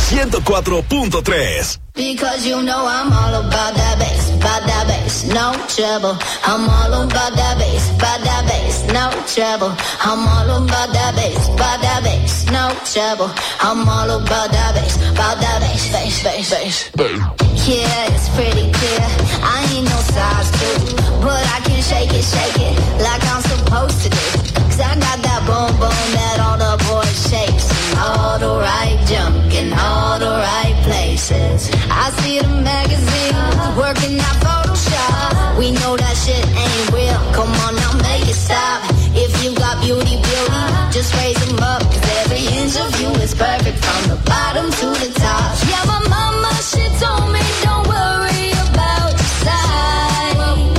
104.3. Because you know I'm all about that bass, no trouble. I'm all about that bass, no trouble. I'm all about that bass, no trouble. I'm all about that bass, bass. Yeah, it's pretty clear. I ain't no size 2, but I can shake it like I'm supposed to do. 'Cause I got that boom that all the boys shakes. All the right junk in all the right places. I see the magazines working out Photoshop. We know that shit ain't real. Come on now, make it stop. If you got beauty, just raise them up. 'Cause every inch of you is perfect from the bottom to the top. Yeah, my mama, she told me don't worry about your size.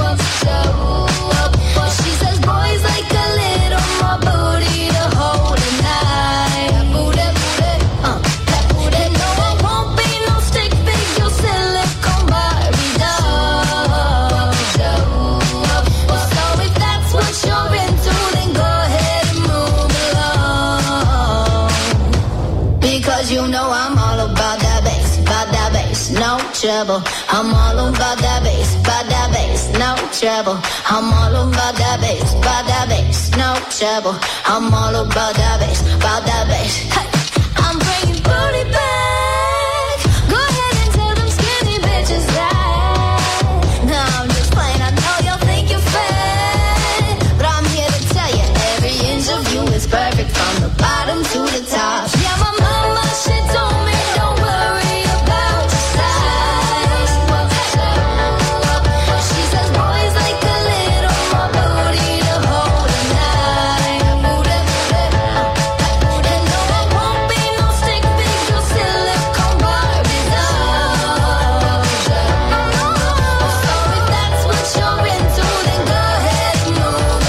She says boys like a little more booty to hold at night. That booty. No, I won't be no stick figure, silicone Barbie doll. So if that's what you're into, then go ahead and move along. Because you know I'm all about that bass, no trouble. I'm all about that bass, no trouble. I'm all about that bass, no trouble. I'm all about that bass, Hey, I'm bringing booty back. Go ahead and tell them skinny bitches that. No, I'm just playing, I know y'all think you're fat, but I'm here to tell you every inch of you is perfect from the bottom to the top. Yeah, my mama, she told me don't worry about your size. She says boys like a little more booty to hold at night. And no, I won't be no stick figure, silicone Barbie doll. So if that's what you're into, then go ahead and move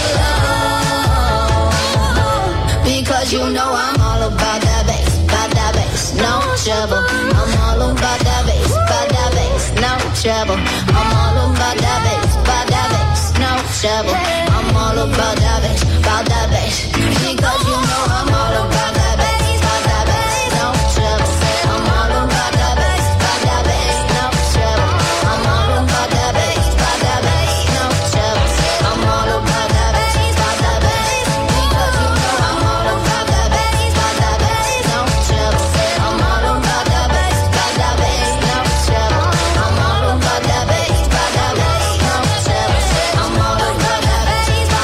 along. Because you know I'm all about that bass, no trouble. I'm all about that bass, no trouble. I'm all about that bass, no trouble. I'm all about that bass, because you know I'm all about that bass, no trouble. I'm all about that bass, no trouble. I'm all about that bass, no trouble. I'm all about that bass, because you know I'm all about that bass, no trouble. I'm all about that bass, no trouble. I'm all about that bass, no trouble. I'm all about that bass,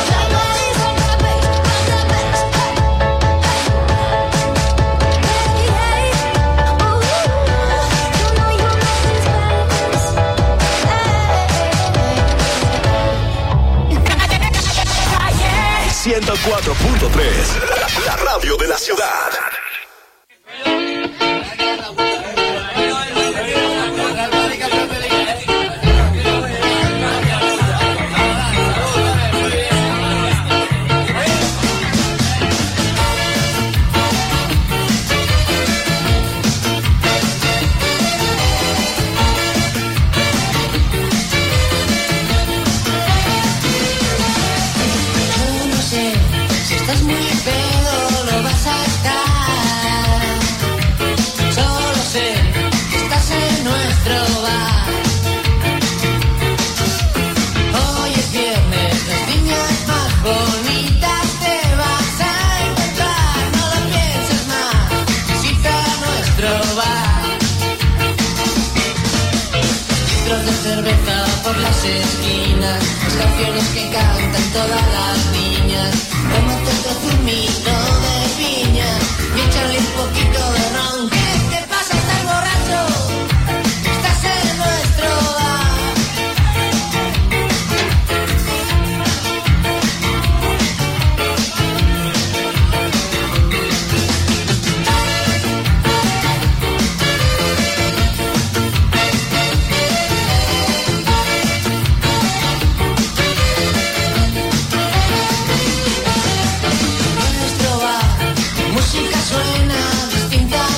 Hey. 104.3, la radio de la ciudad. Estás muy pedo, no vas a estar. Solo sé que estás en nuestro bar. Hoy es viernes, las niñas más bonitas te vas a encontrar. No lo pienses más, visita nuestro bar. Litros de cerveza por las esquinas, las canciones que cantan todas las niñas. Tómate otro zumito de piña y échale un poquito de ron. ¿Qué te pasa? ¿Estás borracho? Estás en nuestro bar. Nuestro bar, música suena distinta.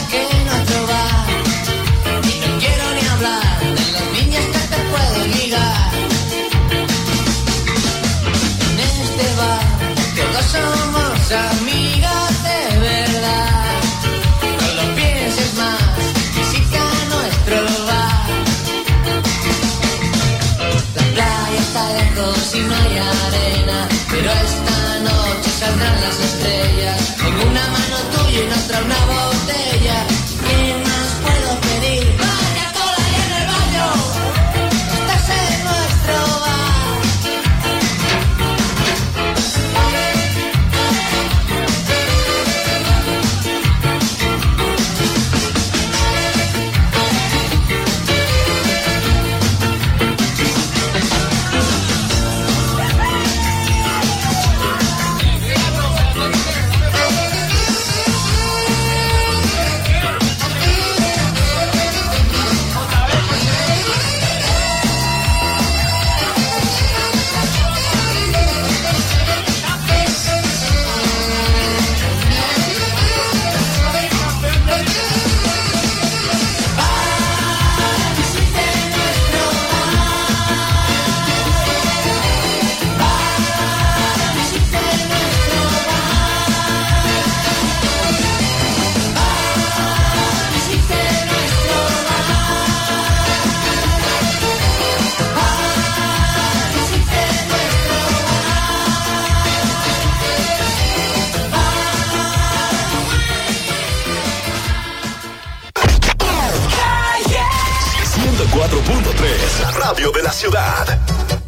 104.3, la radio de la ciudad.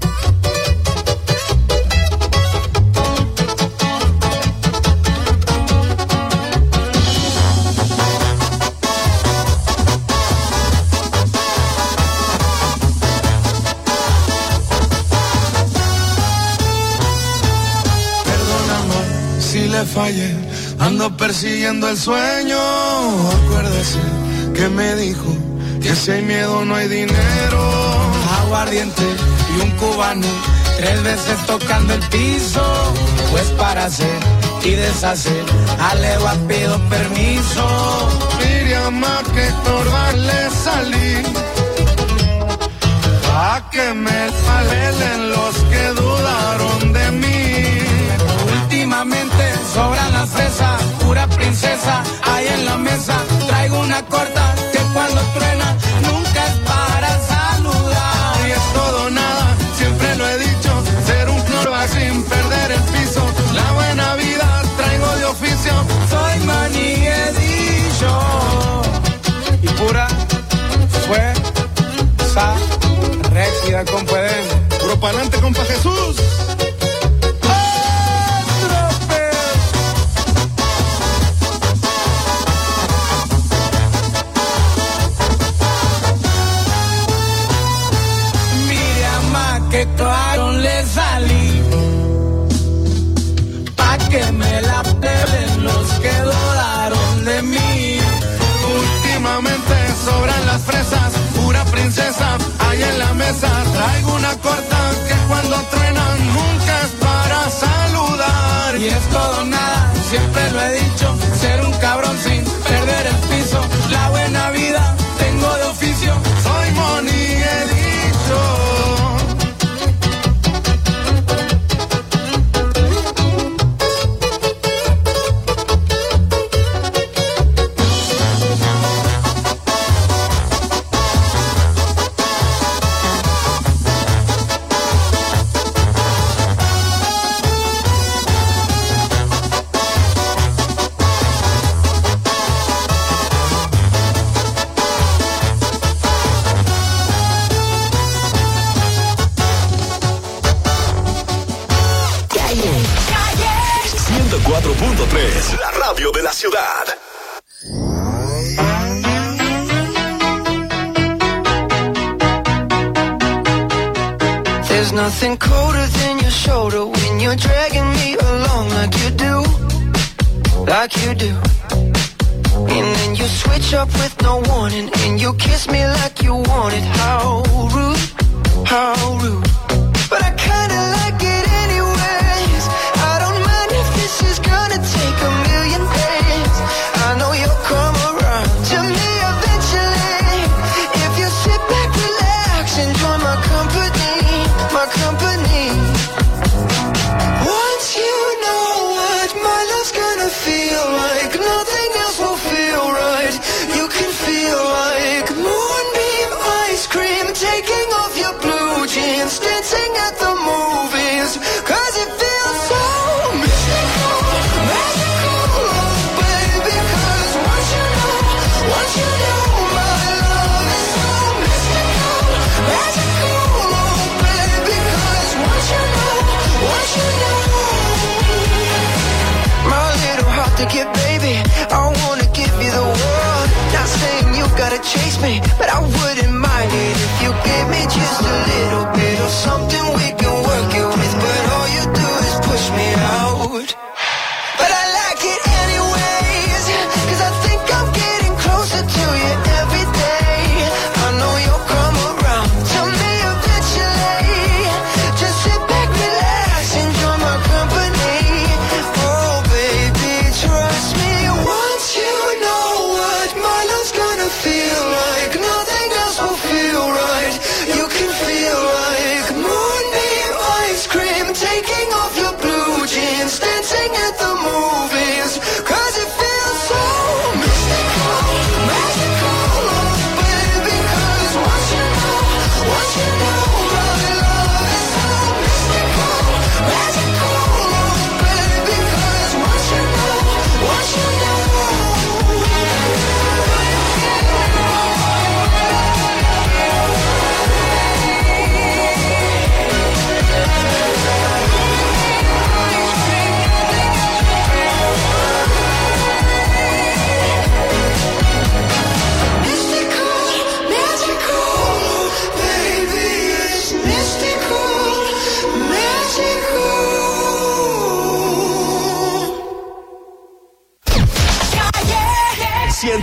Si le fallé, ando persiguiendo el sueño. Acuérdese que me dijo que si hay miedo no hay dinero. Aguardiente y un cubano, 3 veces tocando el piso. Pues para hacer y deshacer, a legua pido permiso. Miriam, a que torbarle salí, pa' que me palelen los que dudaron de mí. Últimamente sobran las fresas, pura princesa, ahí en la mesa. Traigo una corta que cuando truena nunca es para saludar. Y es todo o nada, siempre lo he dicho, ser un cloro sin perder el piso. La buena vida traigo de oficio, soy maniguedillo. Y pura fuerza, réquida con poder. Puro pa'lante, compa Jesús. Que claro le salí, pa' que me la pelen los que dudaron de mí. Últimamente sobran las fresas, pura princesa, ahí en la mesa. Traigo una corta que cuando truenan nunca es para saludar. Y es todo nada, siempre lo he dicho, ser un cabrón sin perder el piso. La buena vida tengo de oficio, soy moniguedito. La radio de la ciudad. There's nothing colder than your shoulder when you're dragging me along like you do, like you do. And then you switch up with no warning and you kiss me like you want it. How rude, how rude. But I kinda like it anyways. I don't mind if this is gonna take a million days. I know you'll come around to me eventually. If you sit back, relax, enjoy my company, my company. Once you know what my love's gonna feel like, nothing else will feel right. You can feel like moonbeam ice cream, taking off your blue jeans, dancing at the movies, 'cause it feels so mystical, magical, oh baby, 'cause once you know my love is so mystical, magical, oh baby, 'cause once you know my little heart to get, baby, I wanna give you the world. Not saying you gotta chase me, but I wouldn't mind it if you gave me just a little bit of something we can work it with. But all you do is push me out. But I like it anyways, 'cause I think I'm getting closer to you every day. I know you'll come around to me eventually. Just sit back, relax, enjoy my company. Oh baby, trust me, once you know what my love's gonna feel like, nothing else will feel right. You can feel like moonbeam ice cream, taking off your blue jeans, dancing at the movies, 'cause it feels so mystical, magical, oh baby, 'cause once you know my love is so mystical, magical, oh baby, 'cause once you know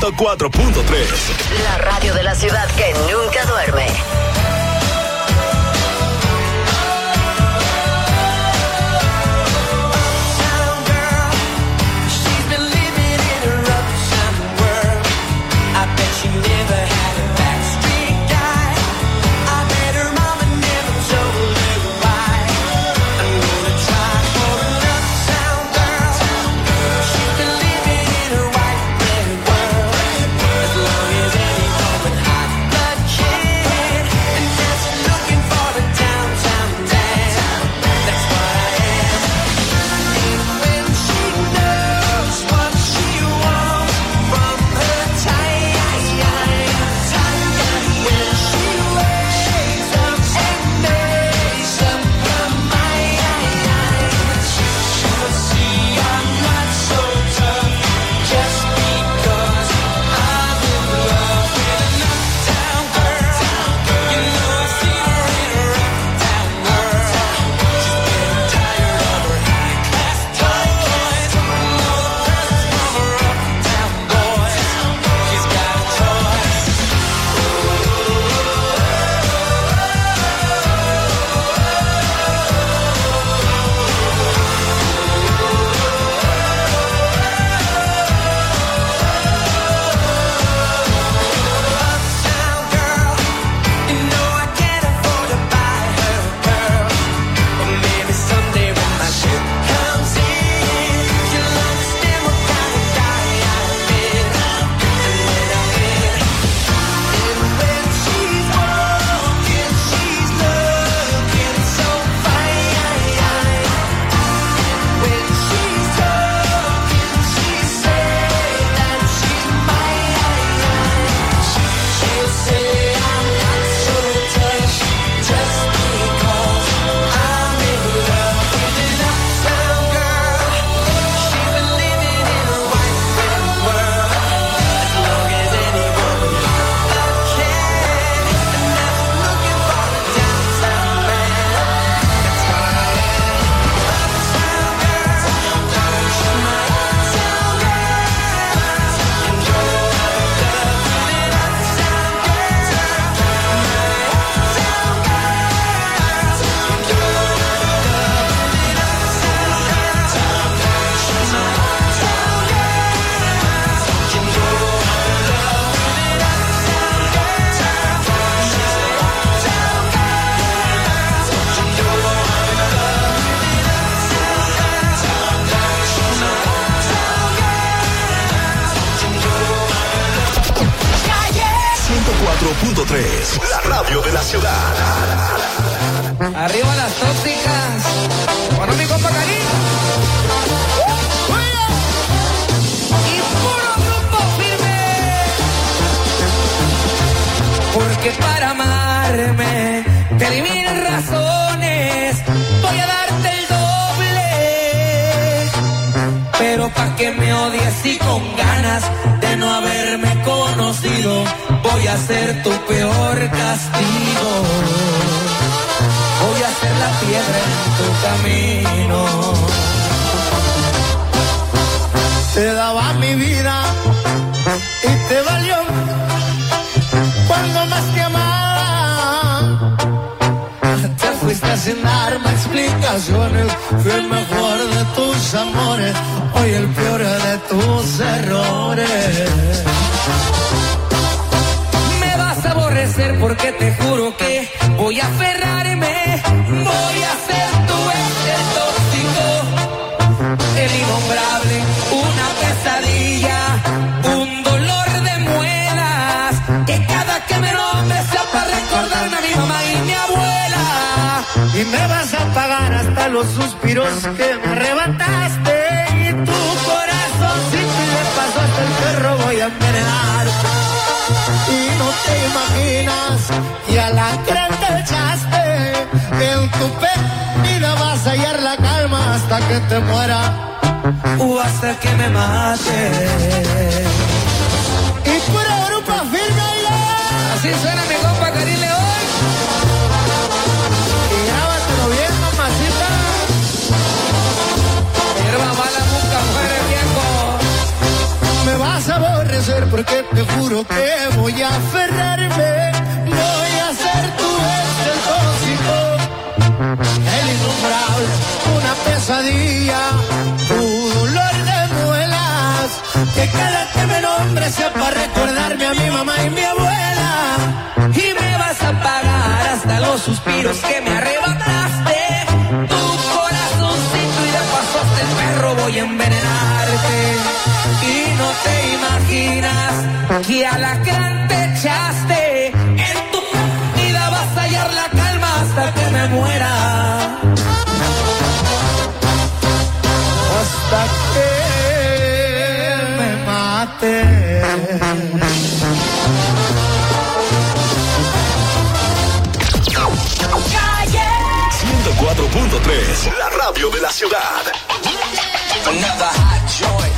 104.3. La radio de la ciudad que nunca duerme. La radio de la ciudad. Arriba las tóxicas. Bueno, mi compa Karim. Y puro grupo firme. Porque para amarme te di 1000 razones. Voy a darte el doble. Pero pa' que me odies y con ganas de no haberme conocido, voy a ser tu peor castigo. Voy a ser la piedra en tu camino. Te daba mi vida y te valió cuando más te amaba. Te fuiste sin darme explicaciones. Fui el mejor de tus amores, hoy el peor de tus errores. Porque te juro que voy a aferrarme, voy a ser tu ex tóxico, el innombrable, una pesadilla, un dolor de muelas, que cada que me nombres sea para recordarme a mi mamá y mi abuela. Y me vas a pagar hasta los suspiros que me arrebataste, y tu corazón si le pasó hasta el perro voy a envenenar. Y no te imaginas, y a la creen te echaste, en tu vida vas a hallar la calma hasta que te muera o hasta que me mate. Y pura grupo firme, así suena mi compa Karim León. Y grábatelo bien, mamacita. Hierba mala nunca muere, viejo. Me vas a aborrecer porque te juro que voy a aferrarme. Voy a ser tu ex, el tóxico, el innombrable, una pesadilla, tu dolor de muelas. Que cada que me nombre sea para recordarme a mi mamá y mi abuela. Y me vas a pagar hasta los suspiros que me arrebataste. Tu corazoncito y de paso hasta el perro voy a envenenarte. Y no te imaginas que alacrán te echaste. En tu vida vas a hallar la calma hasta que me muera. Hasta que me mate. 104.3, la radio de la ciudad. Another hot joint.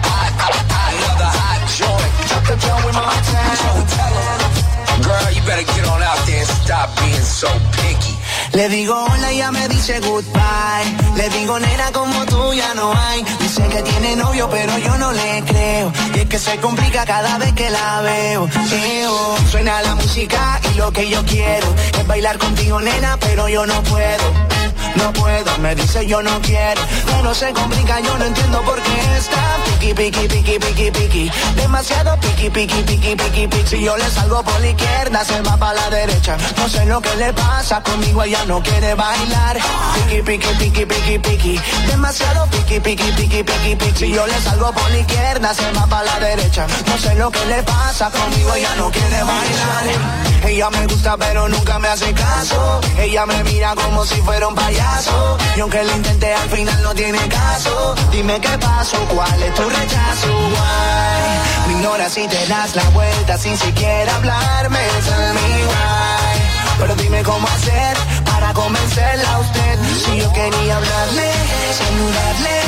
Another hot joint. Drop the drum with my time. Tell 'em. Girl, you better get on out there and stop being so picky. Le digo hola y ella me dice goodbye. Le digo nena como tú ya no hay. Dice que tiene novio pero yo no le creo. Y es que se complica cada vez que la veo. Suena la música y lo que yo quiero es bailar contigo nena pero yo no puedo. No puedo, me dice yo no quiero. Pero se complica, yo no entiendo por qué está piqui, piqui, piqui, piqui, piqui. Demasiado piqui, piqui, piqui, piqui, piqui. Si yo le salgo por la izquierda, se va para la derecha. No sé lo que le pasa, conmigo ella no quiere bailar. Piqui, piqui, piqui, piqui, piqui. Demasiado piqui, piqui, piqui, piqui, piqui. Si yo le salgo por la izquierda, se va para la derecha. No sé lo que le pasa, conmigo ella no quiere bailar. Ella me gusta pero nunca me hace caso. Ella me mira como si fuera un payaso. Y aunque lo intenté al final no tiene caso. Dime qué pasó, cuál es tu rechazo. Why? Me ignoras y te das la vuelta sin siquiera hablarme. Tell me why. Pero dime cómo hacer para convencerla a usted. Si yo quería hablarle, saludarle,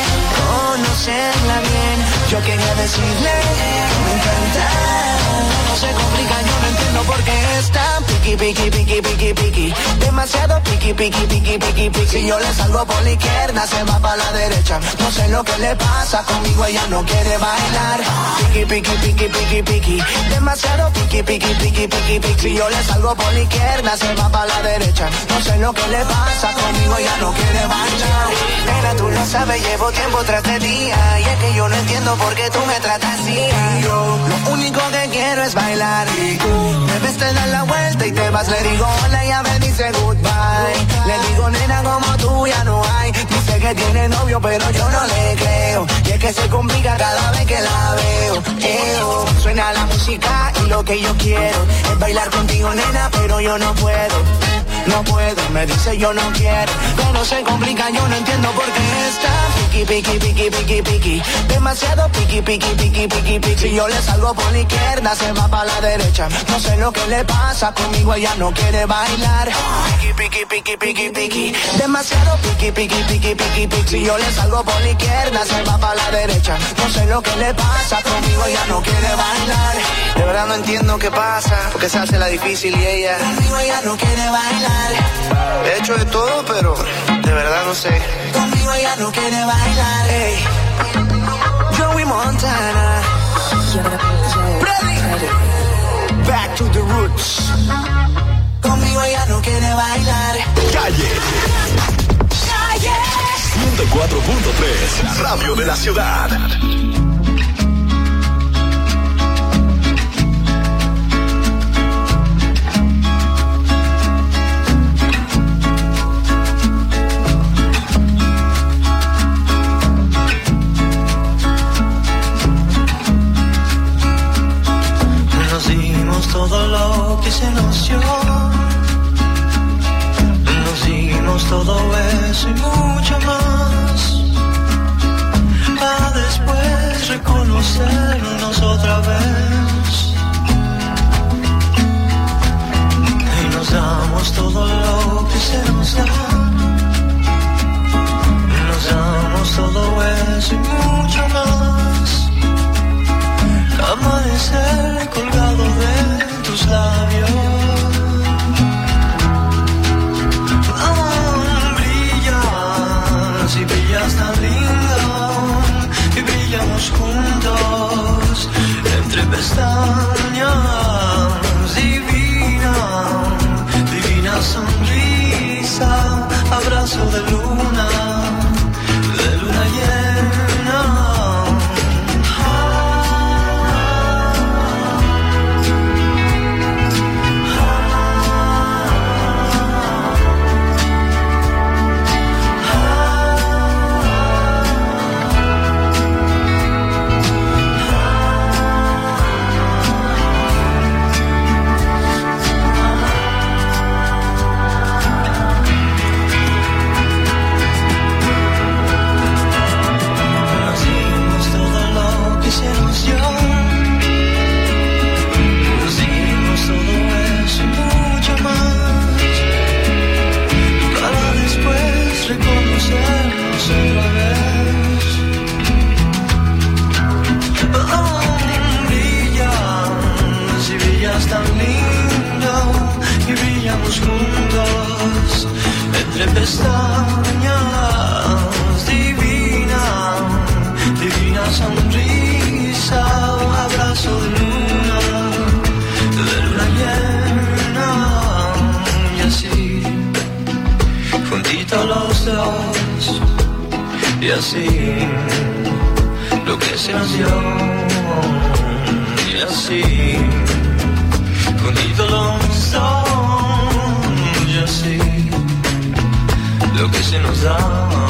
conocerla bien. Yo quería decirle que me encanta. No se complica, yo no entiendo por qué es tan piqui, piqui, piqui, piqui, piqui. Demasiado piqui, piqui, piqui, piqui, piqui. Si yo le salgo por la izquierda, se va para la derecha. No sé lo que le pasa, conmigo ella no quiere bailar. Piqui, piqui, piqui, piqui, piqui. Demasiado piqui, piqui, piqui, piqui, piqui. Si yo le salgo por la izquierda, se va para la derecha. No sé lo que le pasa, conmigo ella no quiere bailar. Nena, tú lo sabes, llevo tiempo tras de día. Y es que yo no entiendo por qué tú me tratas así. Yo lo único que quiero es bailar. Me ves, te das la vuelta y te vas. Le digo hola y ella me dice goodbye. Le digo nena como tú ya no hay. Dice que tiene novio pero yo no le creo. Y es que se complica cada vez que la veo. Suena la música y lo que yo quiero es bailar contigo nena pero yo no puedo. No puedo, me dice yo no quiero. Pero se complica, yo no entiendo por qué está piqui, piqui, piqui, piqui, piqui. Demasiado piqui, piqui, piqui, piqui, piqui. Si yo le salgo por la izquierda, se va para la derecha. No sé lo que le pasa, conmigo ella no quiere bailar. Piqui, piqui, piqui, piqui, piqui. Demasiado piqui, piqui, piqui, piqui, piqui. Si yo le salgo por la izquierda, se va para la derecha. No sé lo que le pasa, conmigo ella no quiere bailar. De verdad no entiendo qué pasa, porque se hace la difícil y ella conmigo ella no quiere bailar. He hecho de todo, pero de verdad no sé. Conmigo ella no quiere bailar. Hey. Joey Montana. Ready. Back to the roots. Conmigo ella no quiere bailar. Calle. 104.3, la radio de la ciudad. Todo lo que se nos dio, nos dimos todo eso y mucho más, para después reconocernos otra vez. Y nos damos todo lo que se nos da, nos damos todo eso y mucho más. Amanecer colgado de tus labios, brillas y brillas tan lindo, y brillamos juntos entre tan lindo y brillamos juntos entre pestañas. Divina, divina sonrisa, abrazo de luna llena. Y así, juntitos los dos, y así lo que se nos dio. Y así, juntitos los dos, y así lo que se nos da.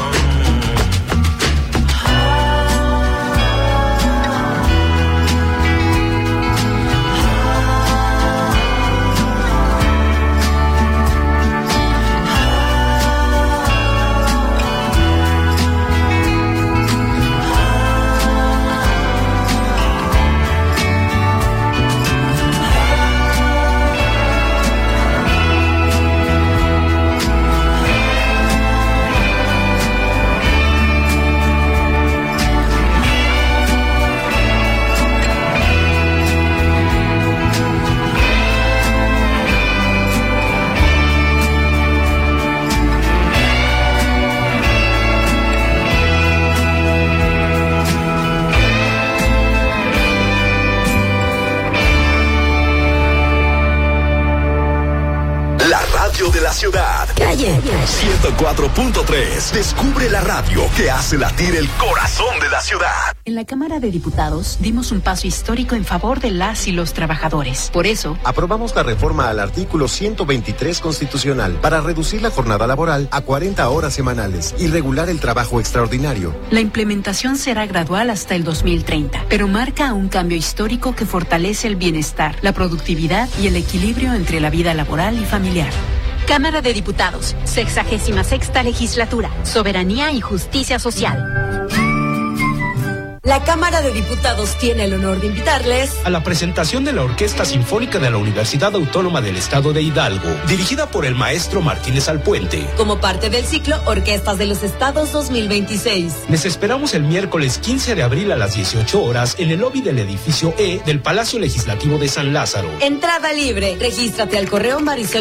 De la ciudad. Calle 104.3. Descubre la radio que hace latir el corazón de la ciudad. En la Cámara de Diputados dimos un paso histórico en favor de las y los trabajadores. Por eso, aprobamos la reforma al artículo 123 constitucional para reducir la jornada laboral a 40 horas semanales y regular el trabajo extraordinario. La implementación será gradual hasta el 2030, pero marca un cambio histórico que fortalece el bienestar, la productividad y el equilibrio entre la vida laboral y familiar. Cámara de Diputados, 66ª Legislatura, Soberanía y Justicia Social. La Cámara de Diputados tiene el honor de invitarles a la presentación de la Orquesta Sinfónica de la Universidad Autónoma del Estado de Hidalgo, dirigida por el maestro Martínez Alpuente, como parte del ciclo Orquestas de los Estados 2026. Les esperamos el miércoles 15 de abril a las 18 horas en el lobby del edificio E del Palacio Legislativo de San Lázaro. Entrada libre. Regístrate al correo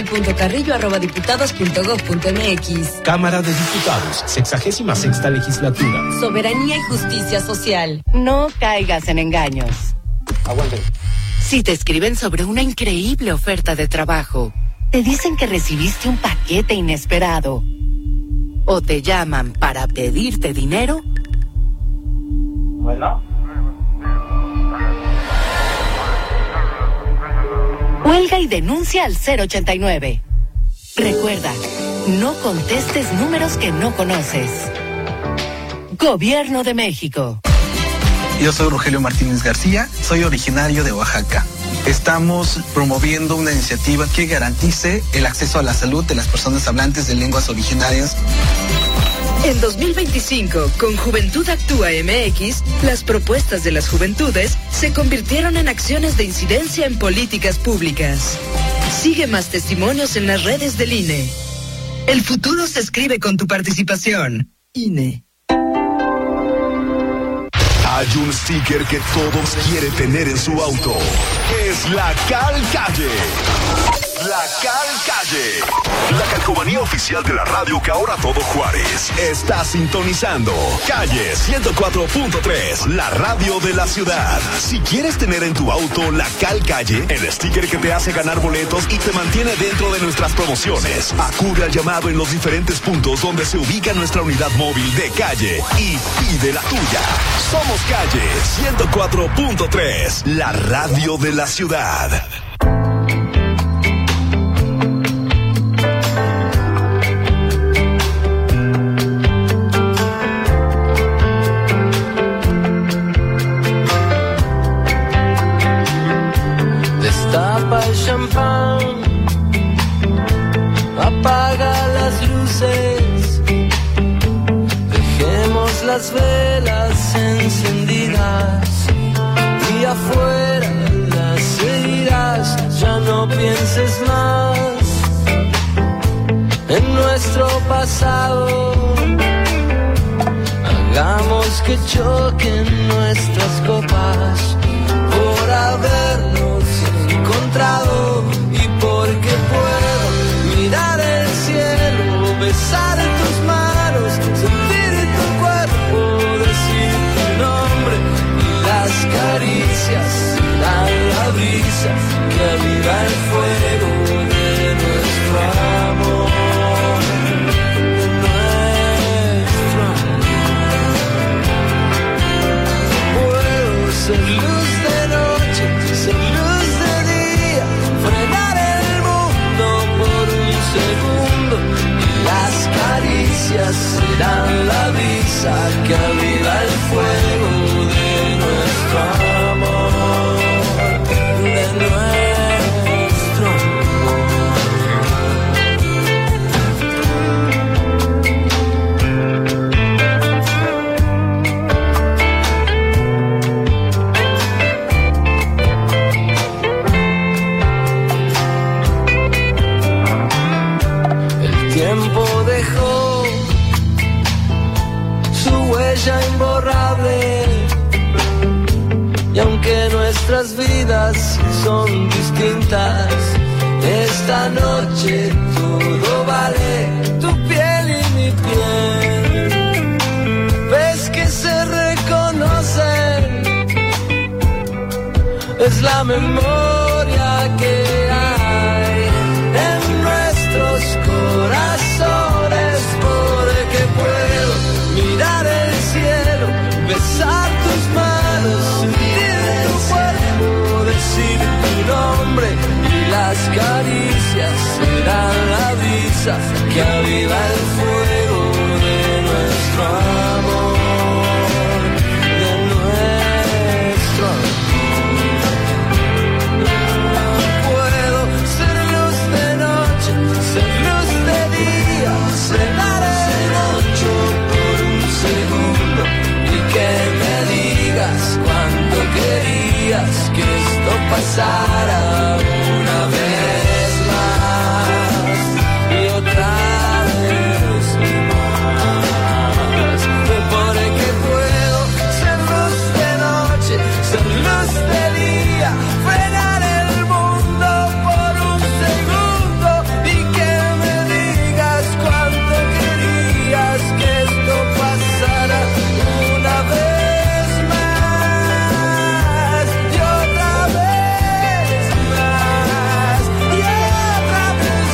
marisol.carrillo@diputados.gov.mx. Cámara de Diputados, 66ª Legislatura. Soberanía y Justicia Social. No caigas en engaños. Aguanten. Si te escriben sobre una increíble oferta de trabajo, te dicen que recibiste un paquete inesperado, o te llaman para pedirte dinero, bueno, cuelga y denuncia al 089. Recuerda, no contestes números que no conoces. Gobierno de México. Yo soy Rogelio Martínez García, soy originario de Oaxaca. Estamos promoviendo una iniciativa que garantice el acceso a la salud de las personas hablantes de lenguas originarias. En 2025, con Juventud Actúa MX, las propuestas de las juventudes se convirtieron en acciones de incidencia en políticas públicas. Sigue más testimonios en las redes del INE. El futuro se escribe con tu participación. INE. Hay un sticker que todos quieren tener en su auto. Es la Cal Calle. La Cal Calle. La calcomanía oficial de la radio que ahora todo Juárez está sintonizando. Calle 104.3, la radio de la ciudad. Si quieres tener en tu auto la Cal Calle, el sticker que te hace ganar boletos y te mantiene dentro de nuestras promociones, acude al llamado en los diferentes puntos donde se ubica nuestra unidad móvil de Calle y pide la tuya. Somos Calle 104.3, la radio de la ciudad. Destapa el champán, apaga las luces, dejemos las velas encendidas y afuera las seguirás. Ya no pienses más en nuestro pasado, hagamos que choquen nuestras copas por habernos encontrado. son distintas. Esta noche todo vale, tu piel y mi piel. Ves que se reconocen, es la memoria que hay en nuestros corazones. Porque puedo mirar el cielo, besar tus manos, sentir tu cuerpo, decir tu nombre, y las caricias serán la brisa que aviva el fuego de nuestro amor, de nuestro amor. Puedo ser luz de noche, ser luz de día, cenar el ocho por un segundo, y que me digas cuánto querías que esto pasara una vez más y otra vez más. Porque puedo ser luz de noche, ser luz de día, frenar el mundo por un segundo, y que me digas cuánto querías que esto pasara una vez más y otra vez más y otra vez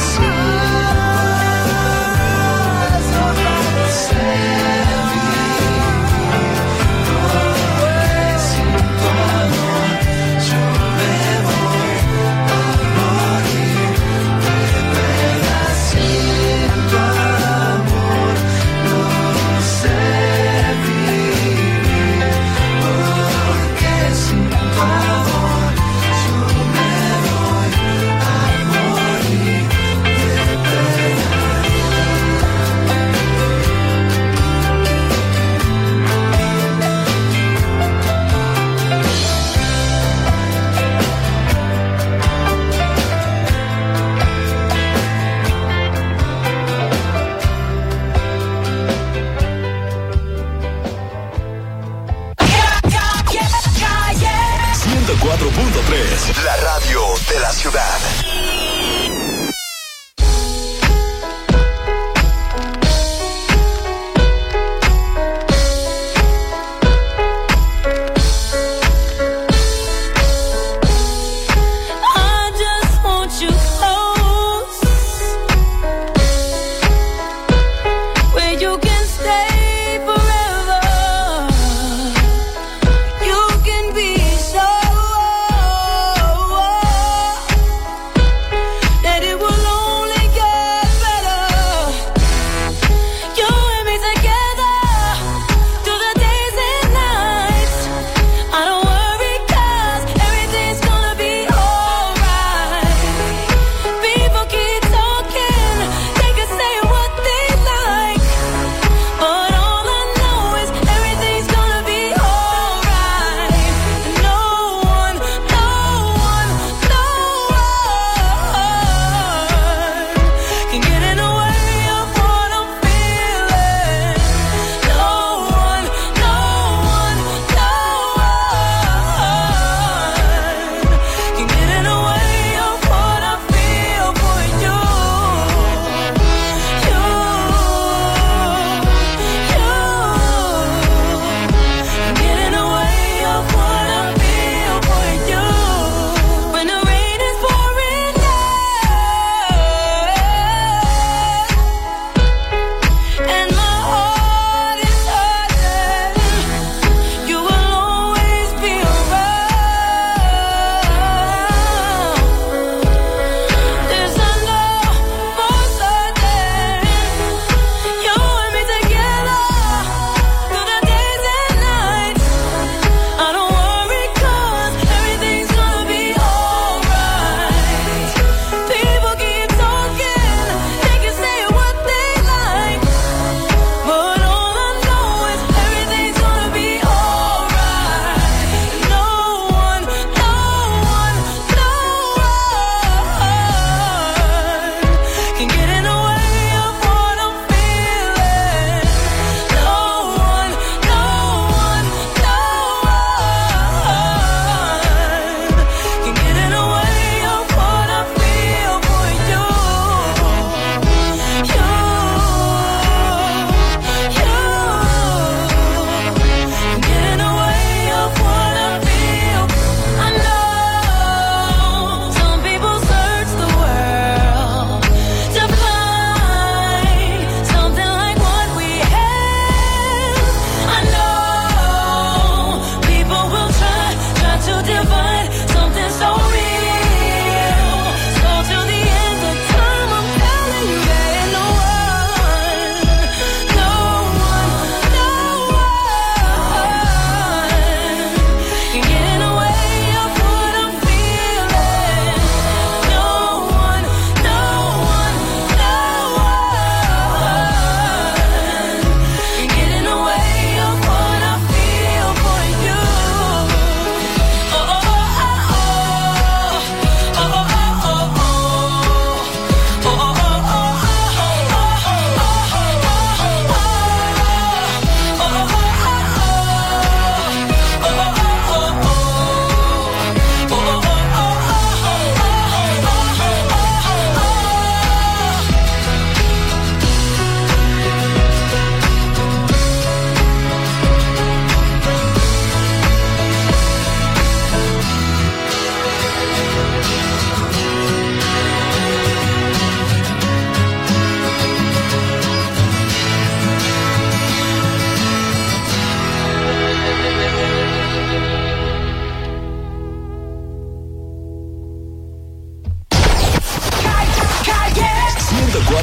más. Otra vez sin tu amor yo me voy a morir de pena. Sin tu amor no sé vivir, porque sin tu amor yo me voy a morir de pena. La radio de la ciudad. I just want you close, where you can stay forever. You can be so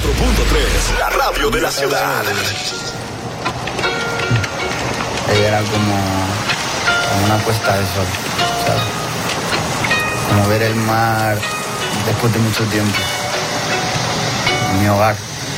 104.3, la radio de la ciudad. Ella era como una puesta de sol, ¿sabes? Como ver el mar después de mucho tiempo. En mi hogar.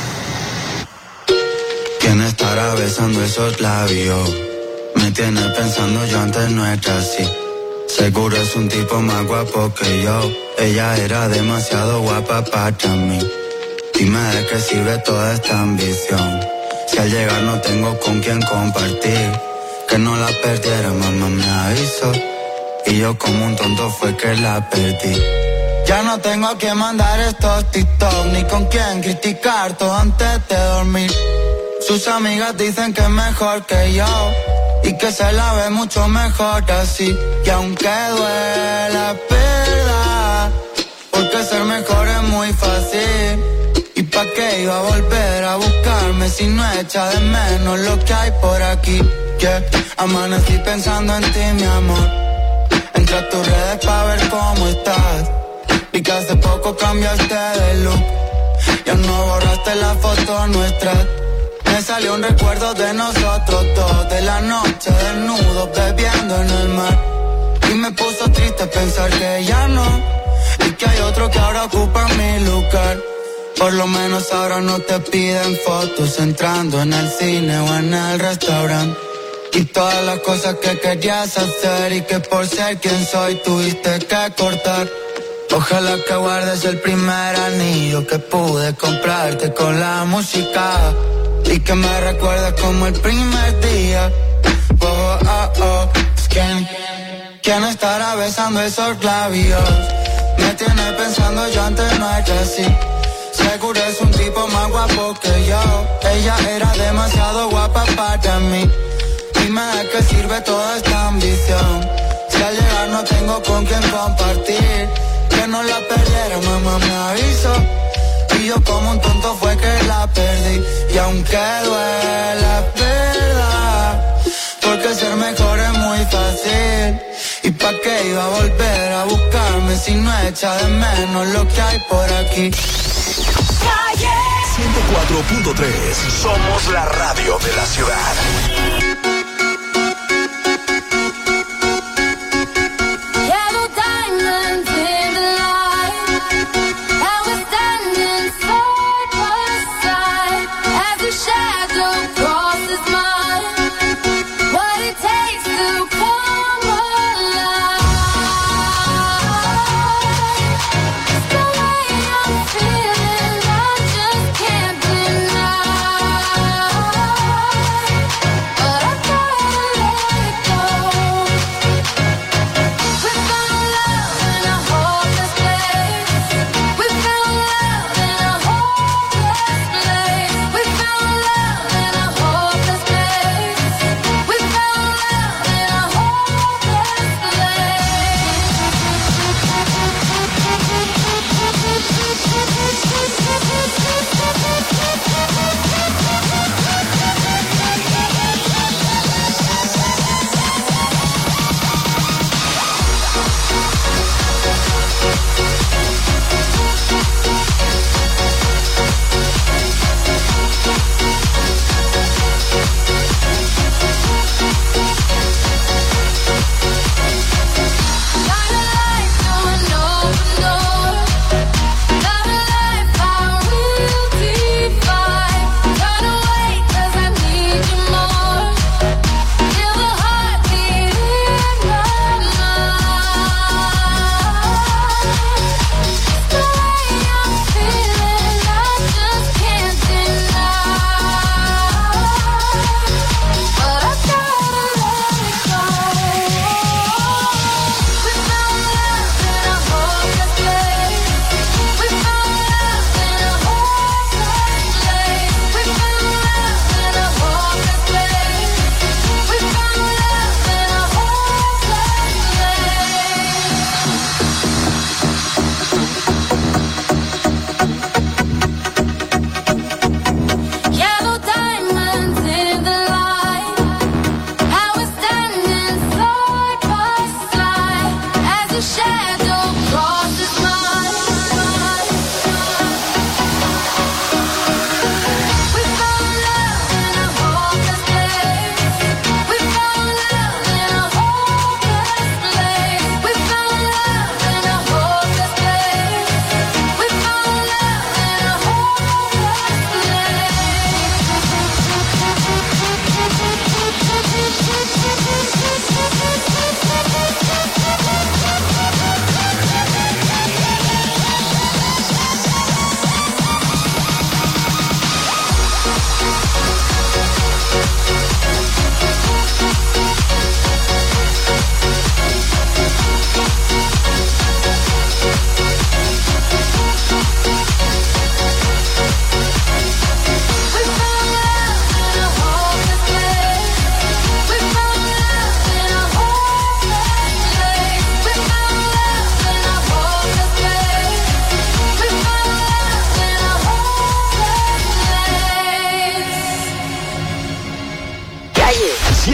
¿Quién estará besando esos labios? Me tiene pensando yo antes no era así. Seguro es un tipo más guapo que yo. Ella era demasiado guapa para mí. Dime de qué sirve toda esta ambición si al llegar no tengo con quién compartir. Que no la perdiera, mamá me avisó y yo como un tonto fue que la perdí. Ya no tengo a quién mandar estos TikTok ni con quién criticar todo antes de dormir. Sus amigas dicen que es mejor que yo y que se la ve mucho mejor así. Y aunque duela, es verdad, porque ser mejor es muy fácil. ¿Y pa' qué iba a volver a buscarme si no echa de menos lo que hay por aquí? Yeah. Amanecí pensando en ti, mi amor. Entré a tus redes pa' ver cómo estás. Y que hace poco cambiaste de look. Ya no borraste la foto nuestra. Me salió un recuerdo de nosotros dos, de la noche desnudos bebiendo en el mar. Y me puso triste pensar que ya no, y que hay otro que ahora ocupa mi lugar. Por lo menos ahora no te piden fotos entrando en el cine o en el restaurante. Y todas las cosas que querías hacer y que por ser quien soy tuviste que cortar. Ojalá que guardes el primer anillo que pude comprarte con la música y que me recuerdes como el primer día. Oh, oh, oh. ¿Quién estará besando esos labios? Me tiene pensando yo antes no era así. Seguro es un tipo más guapo que yo. Ella era demasiado guapa para mí. Dime de qué sirve toda esta ambición si al llegar no tengo con quién compartir. Que no la perdiera, mamá me avisó y yo como un tonto fue que la perdí. Y aunque duela, es verdad, porque ser mejor es muy fácil. ¿Y pa' qué iba a volver a buscarme si no echa de menos lo que hay por aquí? 104.3, somos la radio de la ciudad. Oh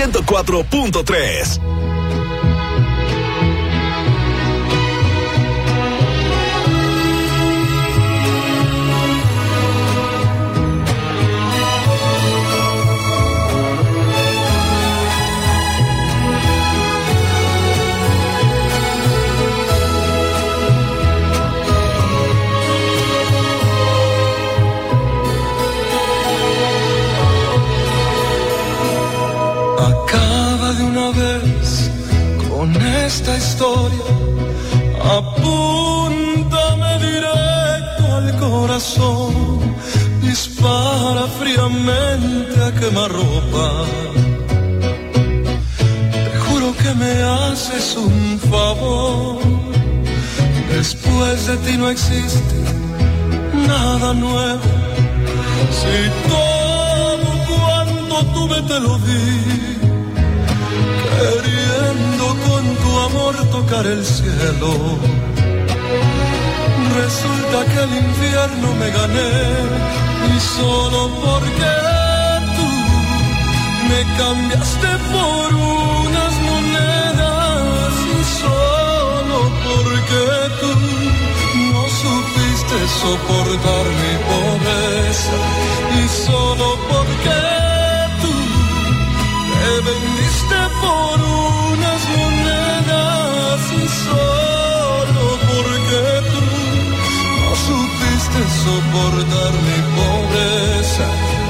104.3. Esta historia, apúntame directo al corazón, dispara fríamente a quemarropa. Te juro que me haces un favor, después de ti no existe nada nuevo. Si todo cuanto tuve te lo di, queriendo con tu amor tocar el cielo. Resulta que el infierno me gané, y solo porque tú me cambiaste por unas monedas, y solo porque tú no supiste soportar mi pobreza, y solo porque me vendiste por unas monedas, y solo porque tú no supiste soportar mi pobreza.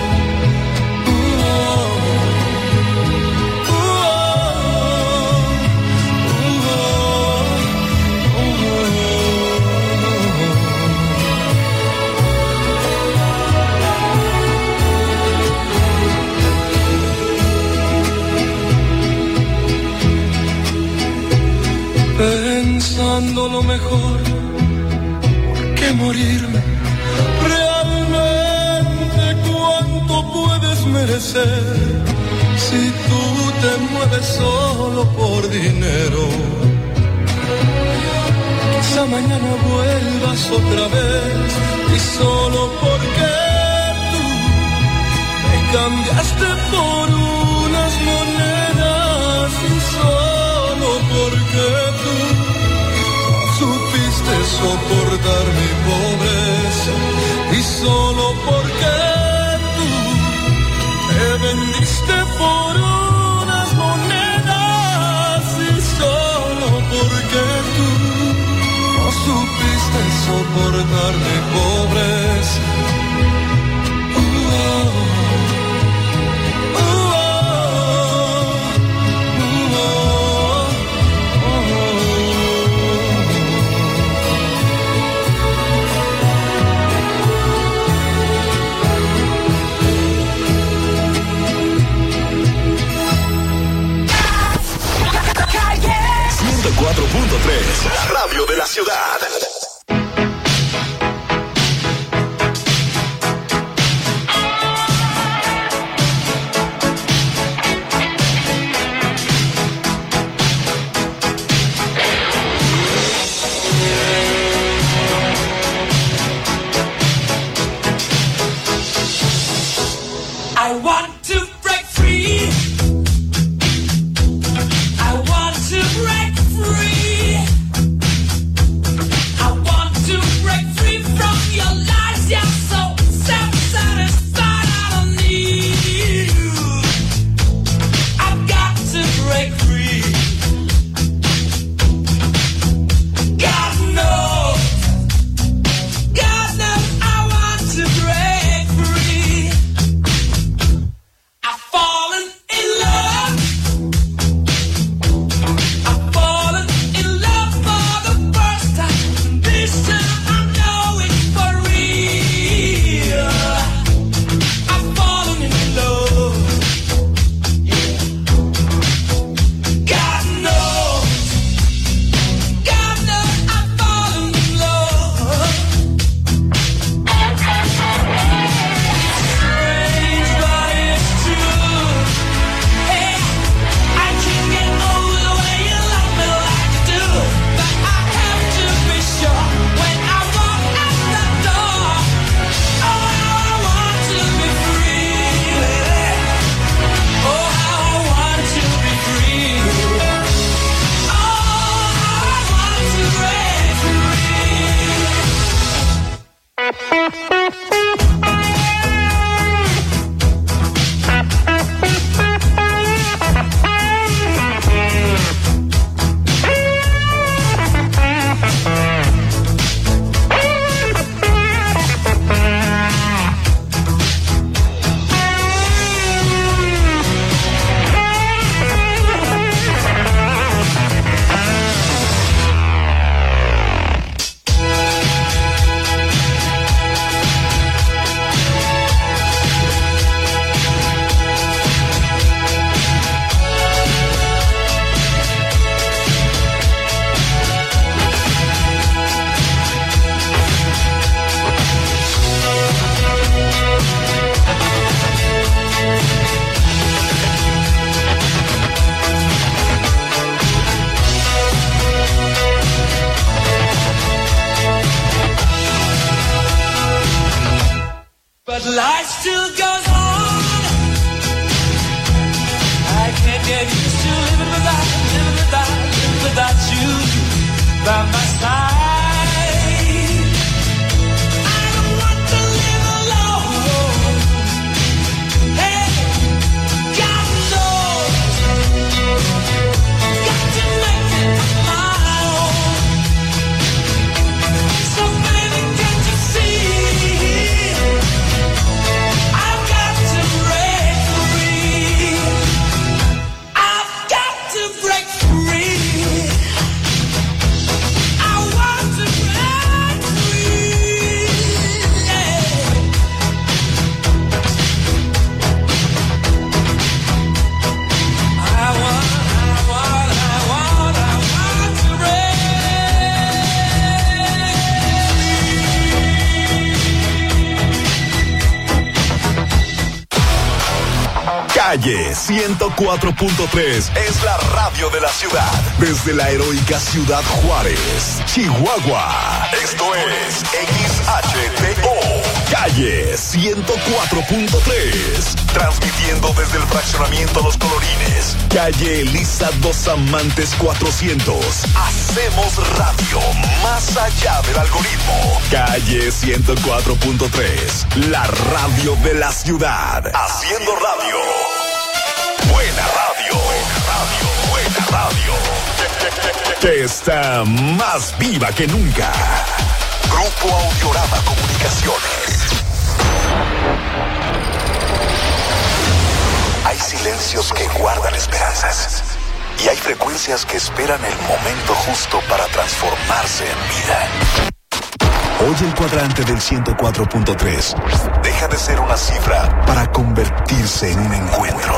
Pensando lo mejor, ¿por qué morirme? Realmente cuánto puedes merecer si tú te mueves solo por dinero. Quizá mañana vuelvas otra vez, y solo porque tú me cambiaste por unas monedas, y solo porque tú supiste soportar mi pobreza, y solo porque tú me vendiste por unas monedas, y solo porque tú no supiste soportar mi pobreza. La radio de la ciudad. I want to break free. I want to break free. but life still goes on. I can't get used to living without you by my side. I don't want to live alone. Hey, God knows, got to make it my own. So baby, can't you see? I've got to break free. I've got to break free. I want to break free. Yeah. I want to break. Calle 104.3 es la radio de la ciudad. Desde la heroica ciudad Juárez, Chihuahua. Esto es XHTO. Calle 104.3. Transmitiendo desde el fraccionamiento Los Colorines. Calle Elisa Dos Amantes 400. Hacemos radio más allá del algoritmo. Calle 104.3. La radio de la ciudad. Haciendo radio. Buena radio. Buena radio. Que está más viva que nunca. Grupo Audiorama Comunicaciones. Hay silencios que guardan esperanzas. Y hay frecuencias que esperan el momento justo para transformarse en vida. Hoy el cuadrante del 104.3 deja de ser una cifra para convertirse en un encuentro.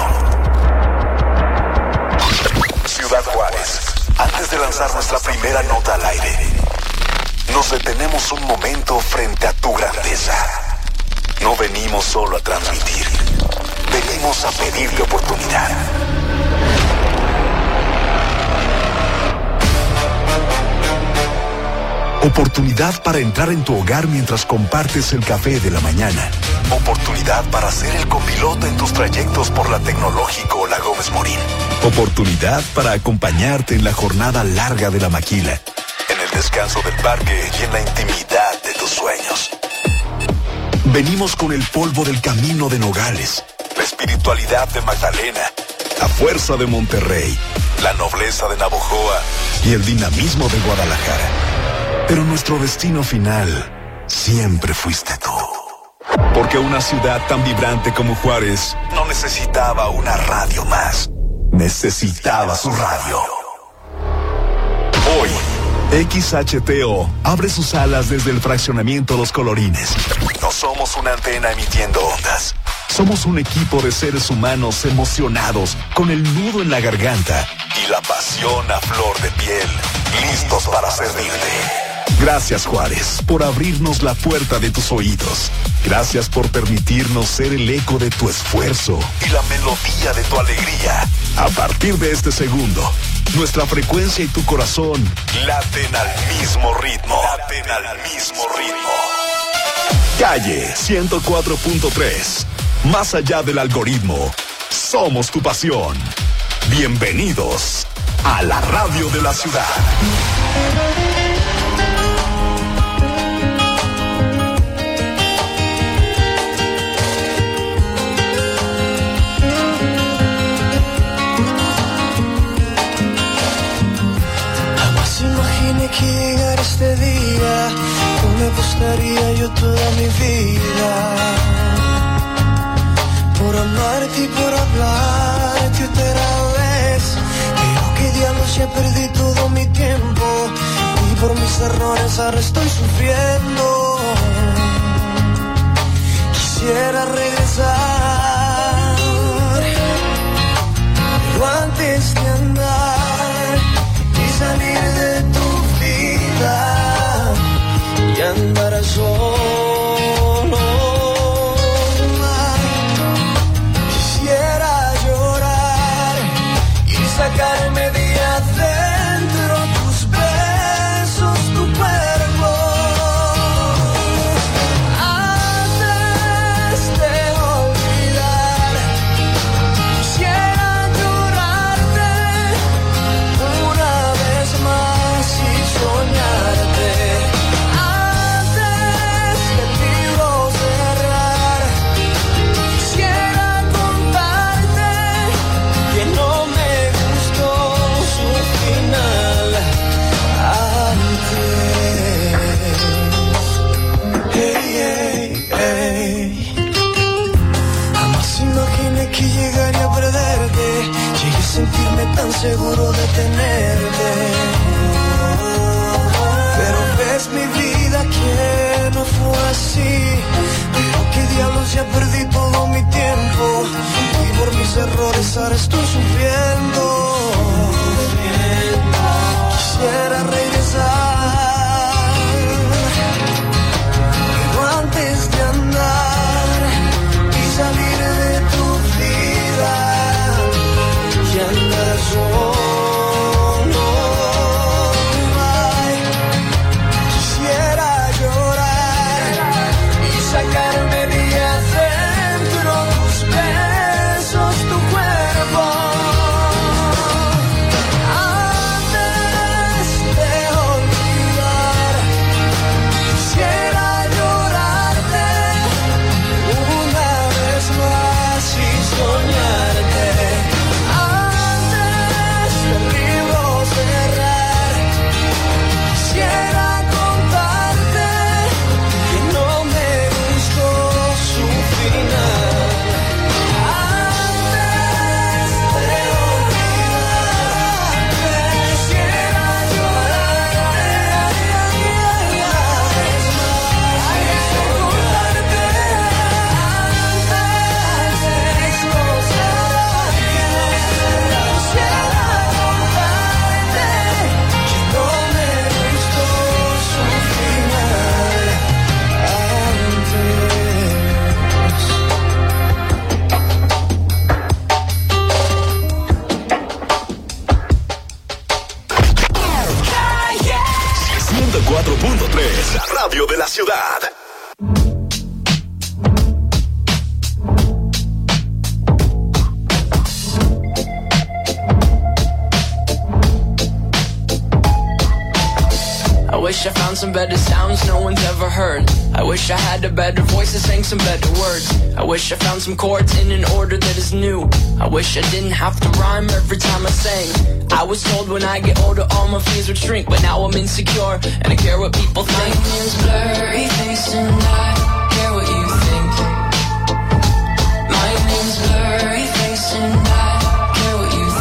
Ciudad Juárez, antes de lanzar nuestra primera nota al aire, nos detenemos un momento frente a tu grandeza. No venimos solo a transmitir, venimos a pedirle oportunidad. Oportunidad para entrar en tu hogar mientras compartes el café de la mañana. Oportunidad para ser el copiloto en tus trayectos por la Tecnológico o la Gómez Morín. Oportunidad para acompañarte en la jornada larga de la maquila, en el descanso del parque y en la intimidad de tus sueños. Venimos con el polvo del camino de Nogales, la espiritualidad de Magdalena, la fuerza de Monterrey, la nobleza de Navojoa y el dinamismo de Guadalajara. Pero nuestro destino final siempre fuiste tú. Porque una ciudad tan vibrante como Juárez no necesitaba una radio más. Necesitaba su radio. Hoy, XHTO abre sus alas desde el fraccionamiento Los Colorines. No somos una antena emitiendo ondas. Somos un equipo de seres humanos emocionados, con el nudo en la garganta y la pasión a flor de piel, listos para servirte. Gracias, Juárez, por abrirnos la puerta de tus oídos. Gracias por permitirnos ser el eco de tu esfuerzo y la melodía de tu alegría. A partir de este segundo, nuestra frecuencia y tu corazón laten al mismo ritmo. Laten al mismo ritmo. Calle 104.3. Más allá del algoritmo, somos tu pasión. Bienvenidos a la radio de la ciudad. Que llegara este día, no me costaría yo toda mi vida por amarte y por hablarte otra vez. Pero que diablos, ya perdí todo mi tiempo y por mis errores ahora estoy sufriendo. Quisiera regresar, pero antes de andar y salir de tu y andar solo. Quisiera llorar y sacarme de adentro tus besos, tu cuerpo. Antes así. Pero qué diablos, ya perdí todo mi tiempo. Y por mis errores ahora estoy sufriendo. Quisiera regresar, pero antes de andar y salir de tu vida, y andar solo. Ay, quisiera llorar y sacarme de adentro tus besos, tu cuerpo. La radio de la ciudad. I wish I found some better sounds no one's ever heard. I wish I had a better voice and sang some better words. I wish I found some chords in an order that is new. I wish I didn't have to rhyme every time I sang. I was told when I get older all my fears would shrink, but now I'm insecure and I care what people think. My name's Blurry Face and I care what you think. My name's Blurry Face and I care what you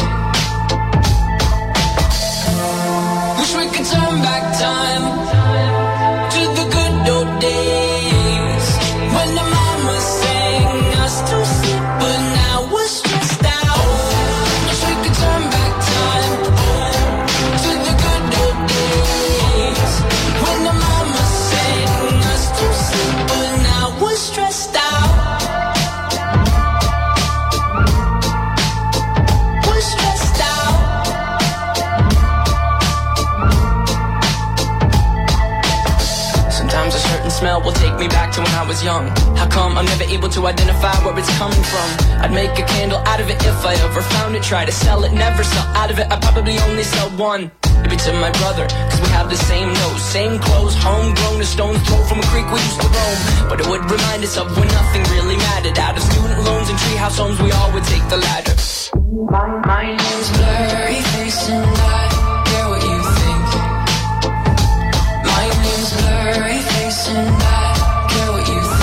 think. Wish we could turn back time to the good old days when the mama sang us to sleep, but now we're stressed out. Wish we could turn back time to the good old days when the mama sang us to sleep, but now we're stressed out. We're stressed out. Sometimes a certain smell will take me back to when I was young. How come I'm never able to identify where it's coming from? I'd make a candle out of it if I ever found it. Try to sell it, never sell out of it. I probably only sell one. Maybe to my brother, cause we have the same nose, same clothes, homegrown, a stone's throw from a creek we used to roam. But it would remind us of when nothing really mattered. Out of student loans and treehouse homes, we all would take the ladder. My name's Blurry Face and I care what you think. My name's Blurry Face and I care what you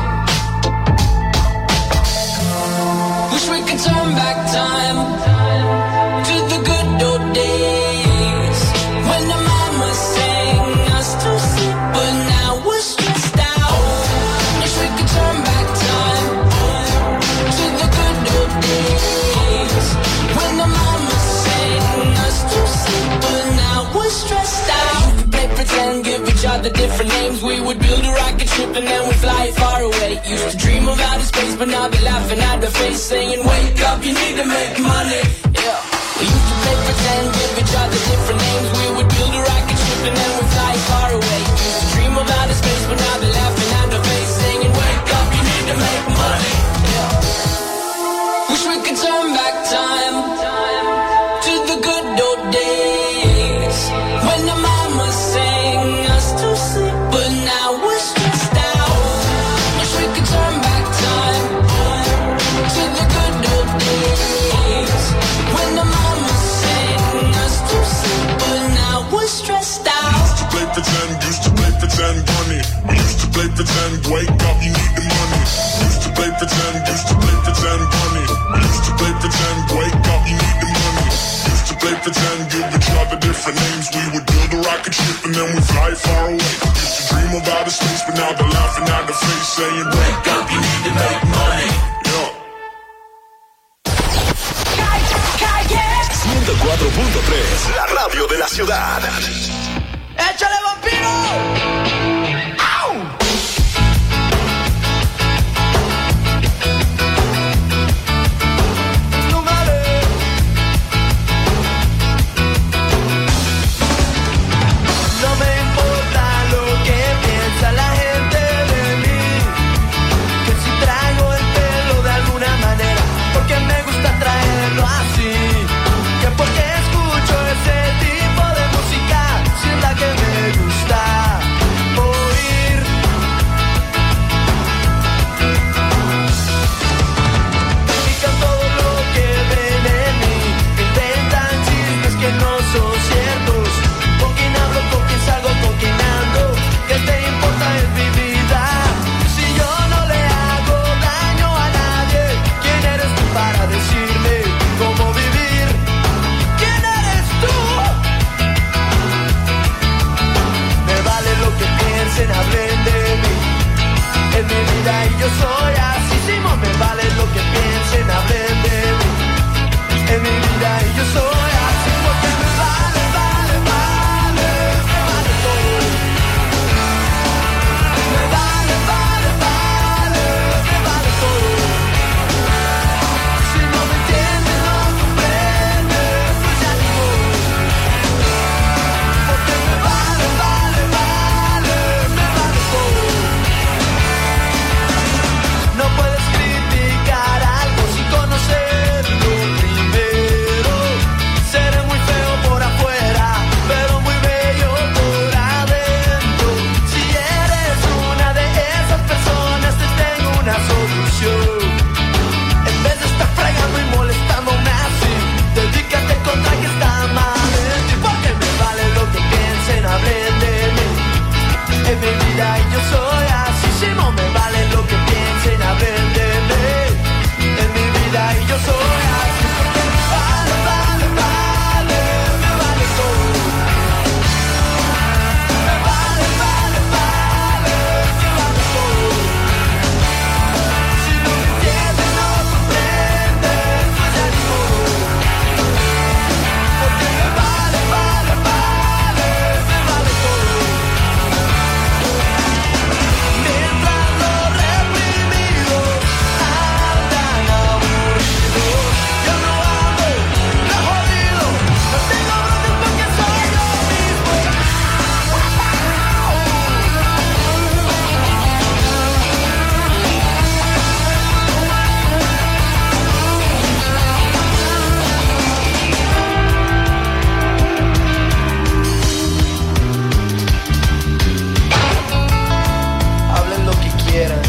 think. Wish we could turn back time to the good old days when the mama sang us to sleep, but now we're stressed out. Wish we could turn back time to the good old days when the mama sang us to sleep, but now we're stressed out. Play pretend, give each other different names. We would build a rocket ship and then we'd fly far away. Used to dream of outer space, but now they're laughing at the face, saying, wake up, you need to make money. Yeah. We used to play pretend, give each other different names. We would build a rocket ship and then we'd fly far away. Used to dream of outer space, but now they're laughing at the face, saying, wake up, you need to make money. Yeah. Wish we could turn back time to the good old days when the mama sang us to sleep, but now we're stressed out. Wish we could turn back time to the good old days when the mama sang us to sleep, but now we're stressed out. Used to play pretend, bunny. We used to play pretend, wake up, you need the money. Used to play pretend, bunny. We used to play pretend, wake up, you need the money. Used to play pretend, give each other different names. We would build a rocket ship and then we'd fly far away. Used to dream dream of outer space, but now they're laughing at the face, saying, wake up, you need to make money. Yeah. 104.3, la radio de la ciudad. ¡Échale, vampiro! ¡Au! Yo soy así, Simón, me vale lo que piensen, hablen de mí. En mi vida y yo soy así porque me vale, vale, vale, me vale todo. Me vale, vale, vale, me vale todo. Si no me entiendes, no comprendes, pues ya ni modo. Porque me vale, vale, vale, me vale todo. No puedes criticar algo sin conocerlo primero. Seré muy feo por afuera, pero muy bello por adentro. Si eres una de esas personas, te tengo una solución. En vez de estar fregando y molestándome así, dedícate contra que está mal en ti. Porque me vale lo que piensen, hablen de mí. En mi vida y yo soy así, si no me vale lo que piensen, hablen de mí. En mi vida y yo soy así, porque me vale, vale, vale, me vale todo. Me vale, vale, vale, me vale todo. Si no me entiendes, no comprendes, pues ya ni modo. Porque me vale, vale, vale, me vale todo. Mientras los reprimidos andan aburridos, yo no ando de jodido, no tengo brotes porque soy yo mismo. Hablen lo que quieran.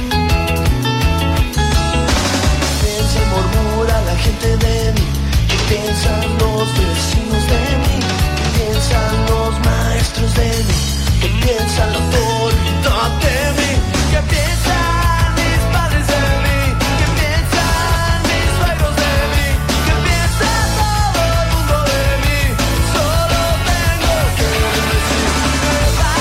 Piensa y murmura la gente de mí. ¿Qué piensan los vecinos de mí? ¿Qué piensan los maestros de mí? ¿Qué piensan la autoridad de mí? ¿Qué piensan mis padres de mí? ¿Qué piensan mis suegros de mí? ¿Qué piensa todo el mundo de mí? Solo tengo que decir me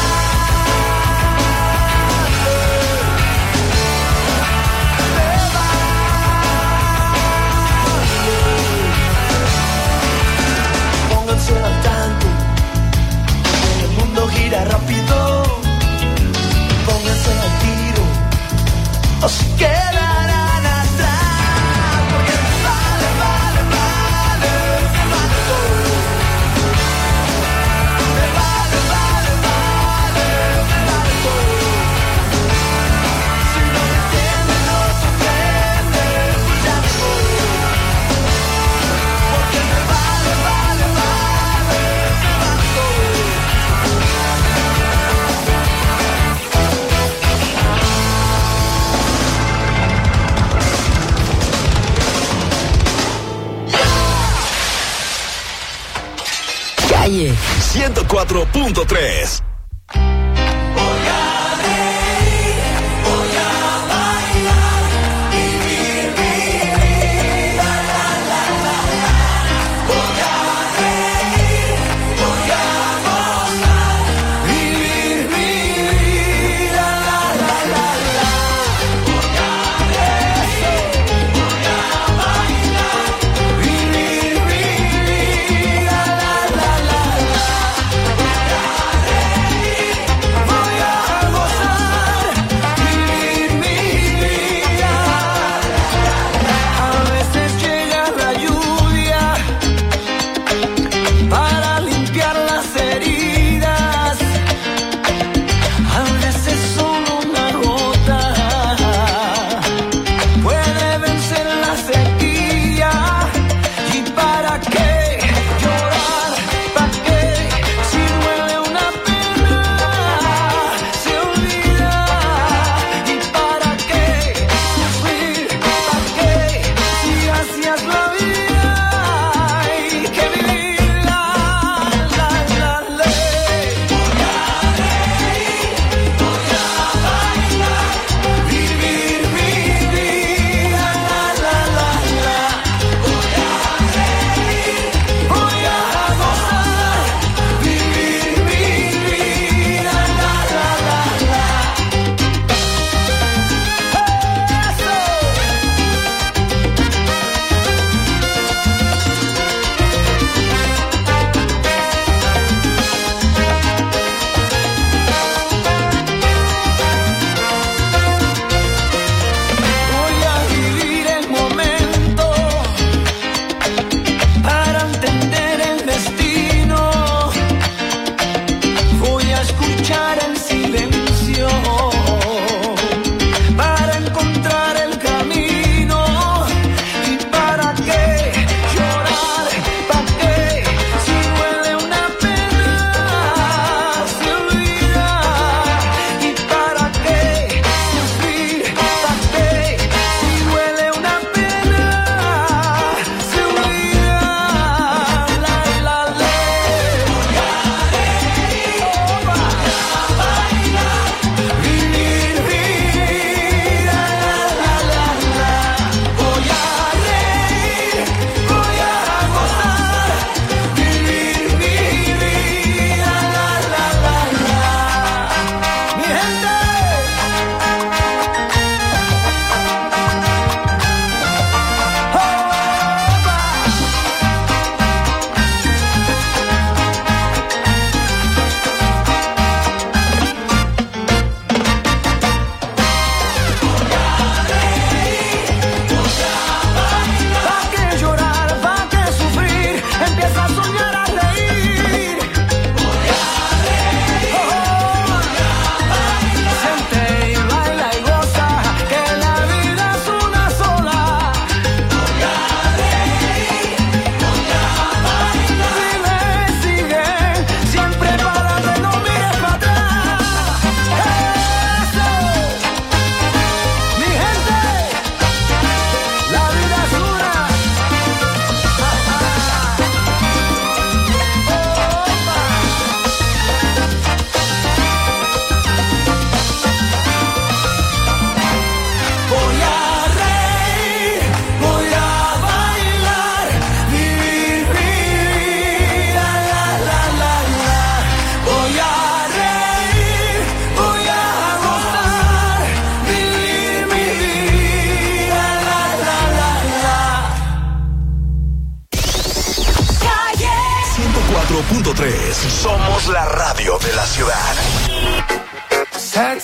Pónganse al tanto, el mundo gira rápido. Pónganse al tiro, o se quedarán atrás. Porque me vale, vale, vale, me vale todo. Me vale, vale, vale, me vale todo. Si no me entiendes, no comprendes, pues ya me voy. Porque me vale, vale, vale, me vale todo. Calle 104.3. Voy a reír, voy a bailar y vivir mi vida.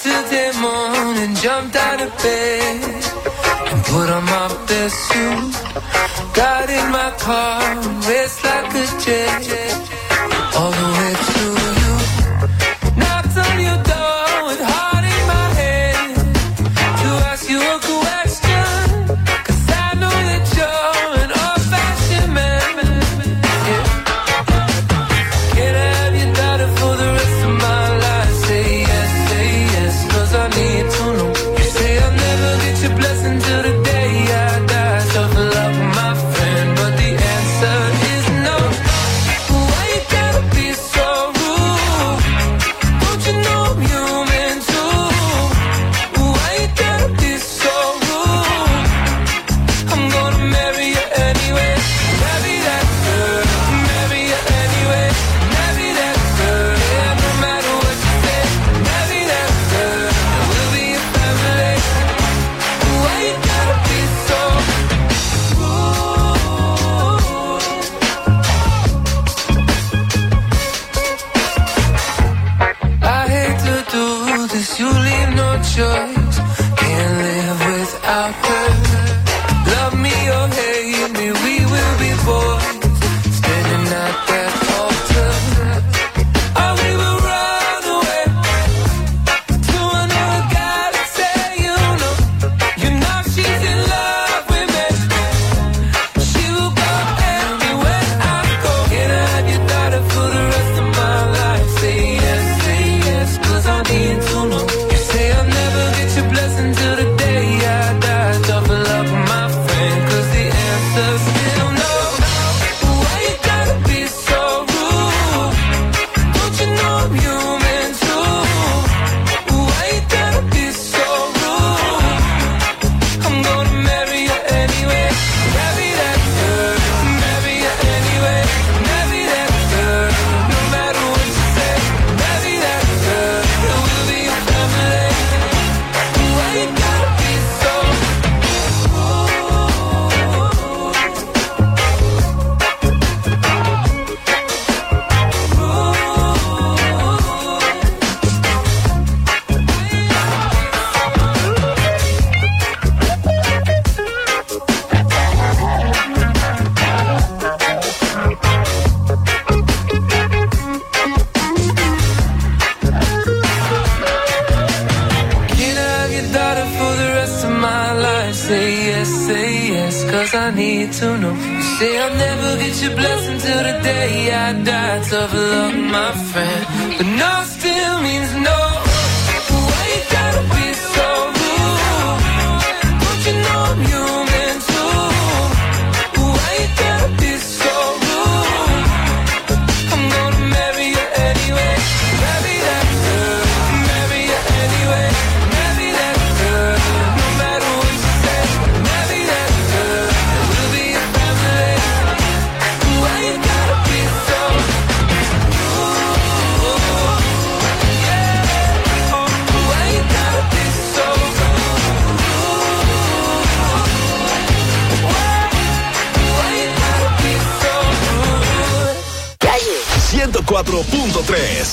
Yesterday morning, jumped out of bed and put on my best suit. Got in my car and raced like a jet all the way to you. Knocked on your door with heart in my head to ask you a question, 'cause I know that you're an old-fashioned man. Yeah. Can I have your daughter for the rest of my life? Say yes, 'cause I need to know. You say I'll never get your blessing till the day I die. Tough love, my friend, but the answer is no. Why you gotta be so rude? Don't you know I'm human too? Why you gotta be so rude? I'm gonna marry you anyway. Marry that girl, marry you anyway. Marry that girl, yeah, no matter what you say. Marry that girl, and we'll be a family. Why you gotta be so I hate to do this, you leave no choice. Can't live without her. Love me or hate me, we will be boys. Standing at that altar. Or we will run away to another galaxy, you know she's in love with me. She will go anywhere I go. Can I have your daughter for the rest of my life? Say yes, 'cause I need to know. You say I'll never get your blessing till the day I die. Tough love, my friend, 'cause the answer's still no. Why you gotta be so rude? Don't you know I'm human too? Why you gotta be so rude? I'm gonna marry you anyway. Marry that girl, marry you anyway. Marry that girl, no matter what you say. Marry that girl, and we'll be a family. Why you gotta be so Can I have your daughter for the rest of my life? Say yes, 'cause I need to know. You say I'll never get your blessing till the day I die. Tough love, my friend, but no still means no. Why you gotta be so rude? Don't you know I'm human too? Why you gotta be so rude? I'm gonna marry you anyway. Marry that girl, marry you anyway. Marry that girl, no matter what you say. Marry that girl, and we'll be a family. Why you gotta be so Why you gotta be so Why you gotta be so rude? Calle 104.3.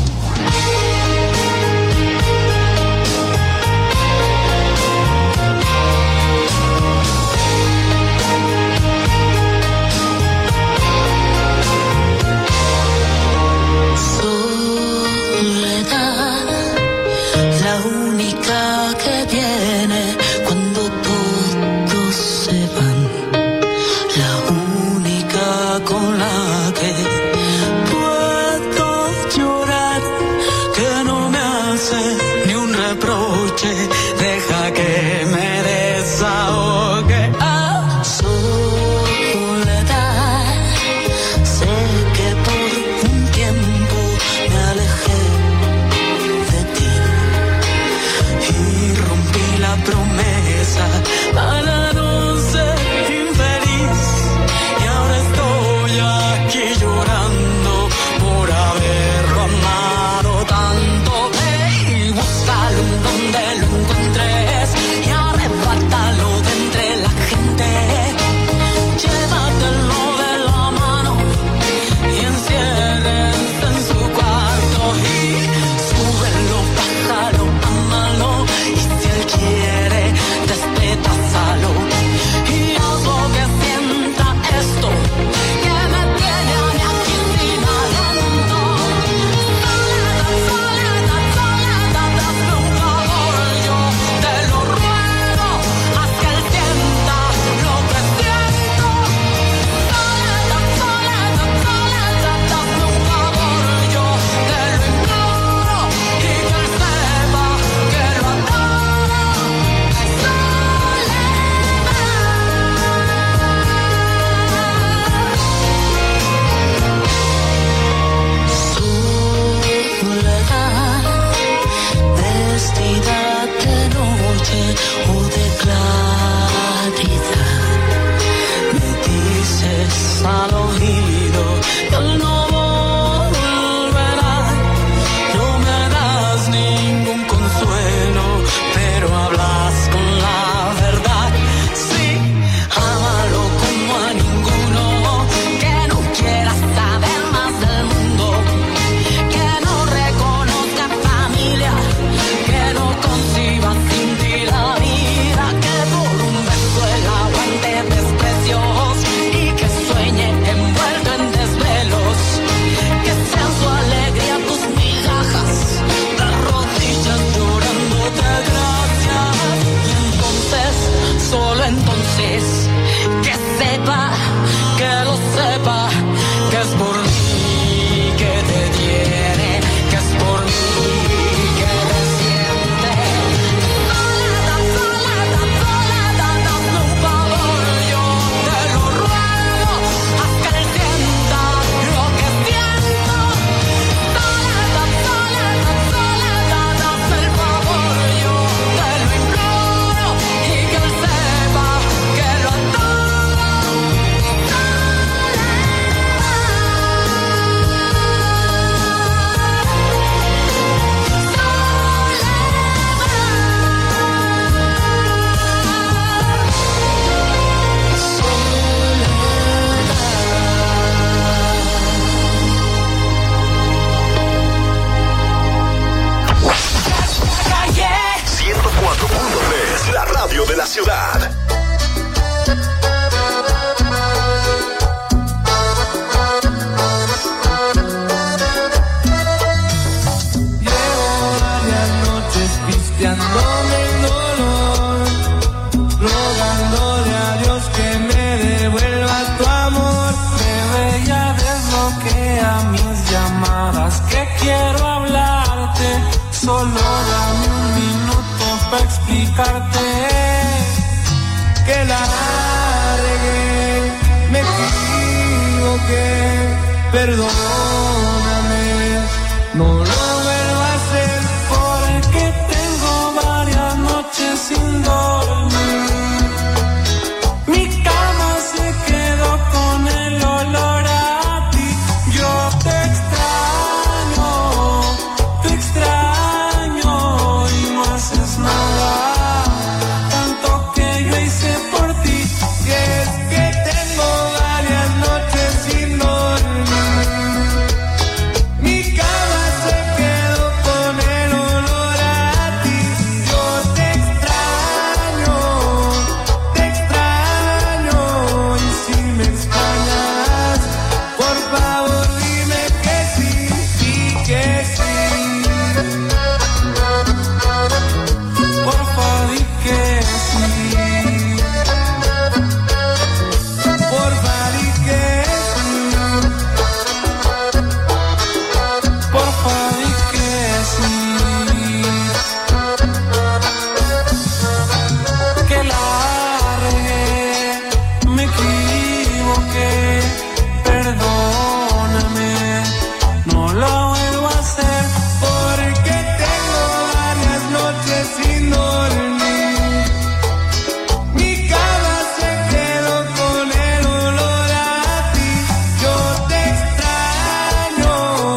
Soledad, la única que viene cuando todos se van, la única con la que puedo llorar, que no me hace ni un reproche, deja que me desahogue. Soledad, sé que por un tiempo me alejé de ti y rompí la noche o de claridad. Me dices al oído que él no volverá. No me das ningún consuelo, pero hablas con la verdad. Sí, ámalo como a ninguno, que no quiera saber más del mundo, que no reconozca familia, que no conciba sin ti la vida, que por un beso el aguante desprecios y que sueñe envuelto en desvelos, que sean su alegría tus migajas, las rodillas llorándote gracias. Y entonces, solo entonces, que sepa, que lo sepa, que es por mí que te tiene, que es por mí que te siente. Soledad, soledad, soledad, hazme un favor, yo te lo ruego, haz que él sienta lo que siento. Soledad, soledad, soledad, hazme el favor, yo te lo imploro, y que él sepa que lo adoro. Calle 104.3, la radio de la ciudad. Llevo varias noches pisteándome el dolor, rogándole a Dios que me devuelva tu amor. Bebé, ya desbloquea mis llamadas, que quiero hablarte. Solo dame un minuto para explicarte que la regué, me equivoqué, perdóname, no lo vuelvo a hacer porque tengo varias noches sin dormir. Mi cama se quedó con el olor a ti, yo te extraño y no haces nada, tanto que yo hice por ti, que es que tengo varias noches sin dormir. Mi cama se quedó con el olor a ti, yo te extraño y si me extrañas, por favor dime que sí, y que sí. Porfa, di que sí. Porfa, di que sí. Porfa, di que sí. Que la regué, me equivoqué, perdóname, no lo vuelvo a hacer porque tengo varias noches sin dormir. Mi cama se quedó con el olor a ti, yo te extraño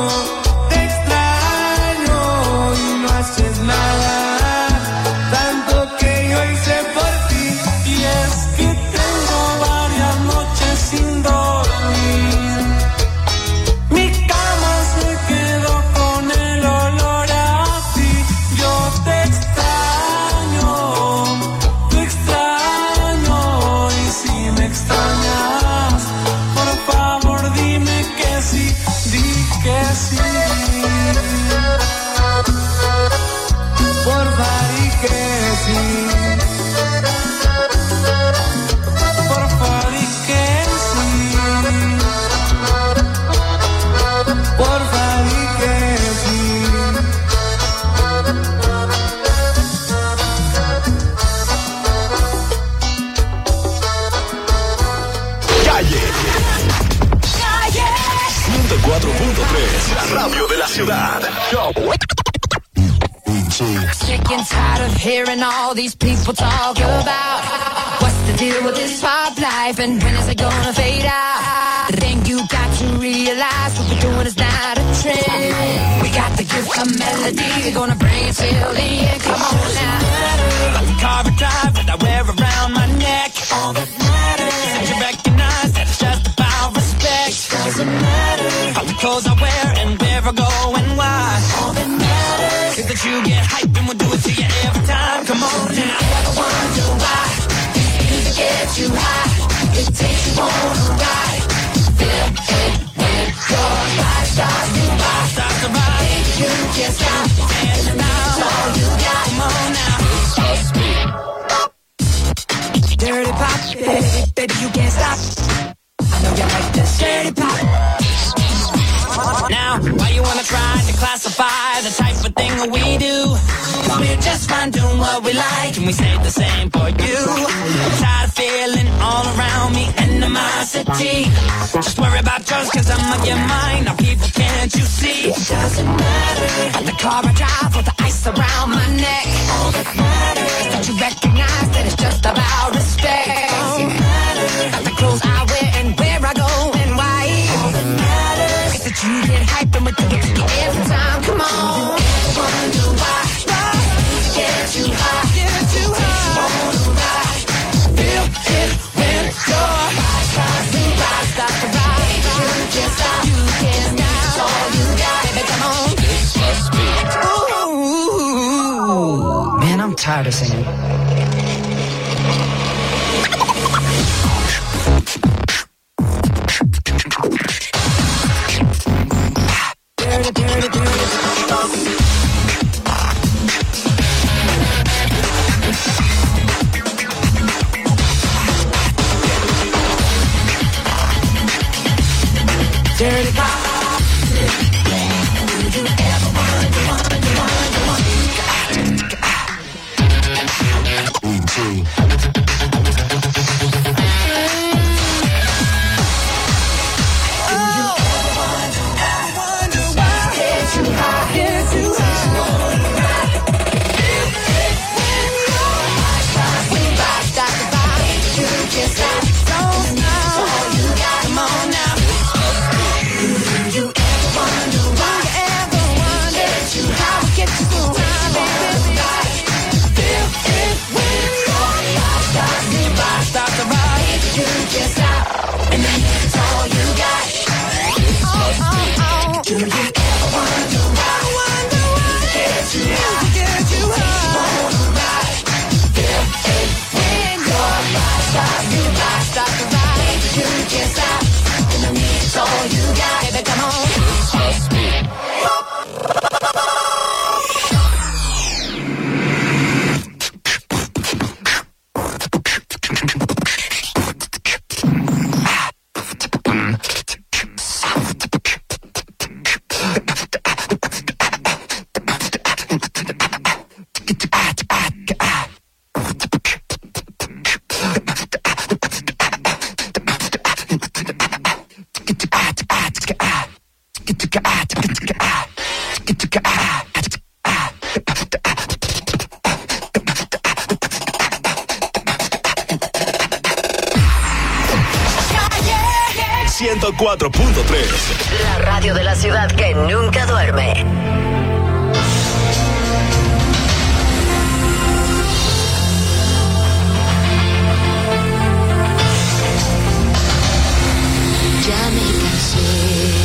y no haces nada, tanto que yo hice por ti, y es que tengo varias noches sin dormir. Mi cama se quedó con el olor a ti, yo te extraño y si me extrañas, por favor dime que sí, di que sí. Porfa, di que sí. Porfa, di que sí. Porfa, di que sí. Calle 104.3, la radio de la ciudad. getting tired of hearing all these people talk about what's the deal with this pop life and when is it gonna fade out. The thing you got to realize, what we're doing is not a trend. We got the gift of melody, we're gonna bring it till the end. Come on now. Like the car I drive that I wear around my neck. All that matters is you recognize that it's just about respect. Doesn't matter how the clothes I wear and where I go and why. All that matters is that you get hyped and we'll do it to you every time. Come on now. You ever wonder why this music gets you high? It takes you on a ride. Feel it when your body starts to rise. Starts to rise. You can't stop dancing now. That's all you got. Come on now. Dirty pop, baby, you can't stop. I know you like this dirty pop. Now, why you wanna try to classify the type of thing that we do? 'Cause we're just fine doing what we like, and we say the same for you. I'm tired of feeling all around me animosity. Just worry about yours, 'cause I'm on your mind. Now, people, can't you see? It doesn't matter at the car I drive or the ice around my neck. All that matters, don't you recognize that it's just about respect? All that matters, at the clothes I wear and where I go and why. All that matters is that you get hyped and we do it to you every time. Come on. Wonder why it gets you high. Get you high. On a ride. Feel it when your body starts to rise. Starts to rise. You can't stop. You can't stop. That's all you got. Baby, come on. This must be. Ooh. Man, I'm tired of singing. Dirty, dirty, dirty. Dirty pop. Did you ever wonder? La radio de la ciudad que nunca duerme. Ya me cansé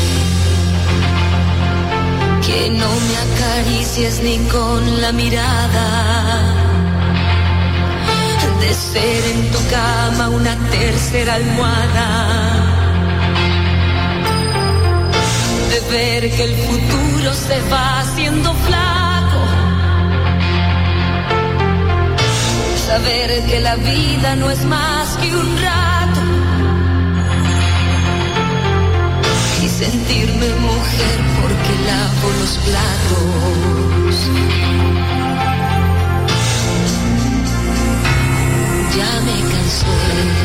que no me acaricies ni con la mirada, de ser en tu cama una tercera almohada, de ver que el futuro se va haciendo flaco, saber que la vida no es más que un rato, y sentirme mujer porque lavo los platos. Ya me cansé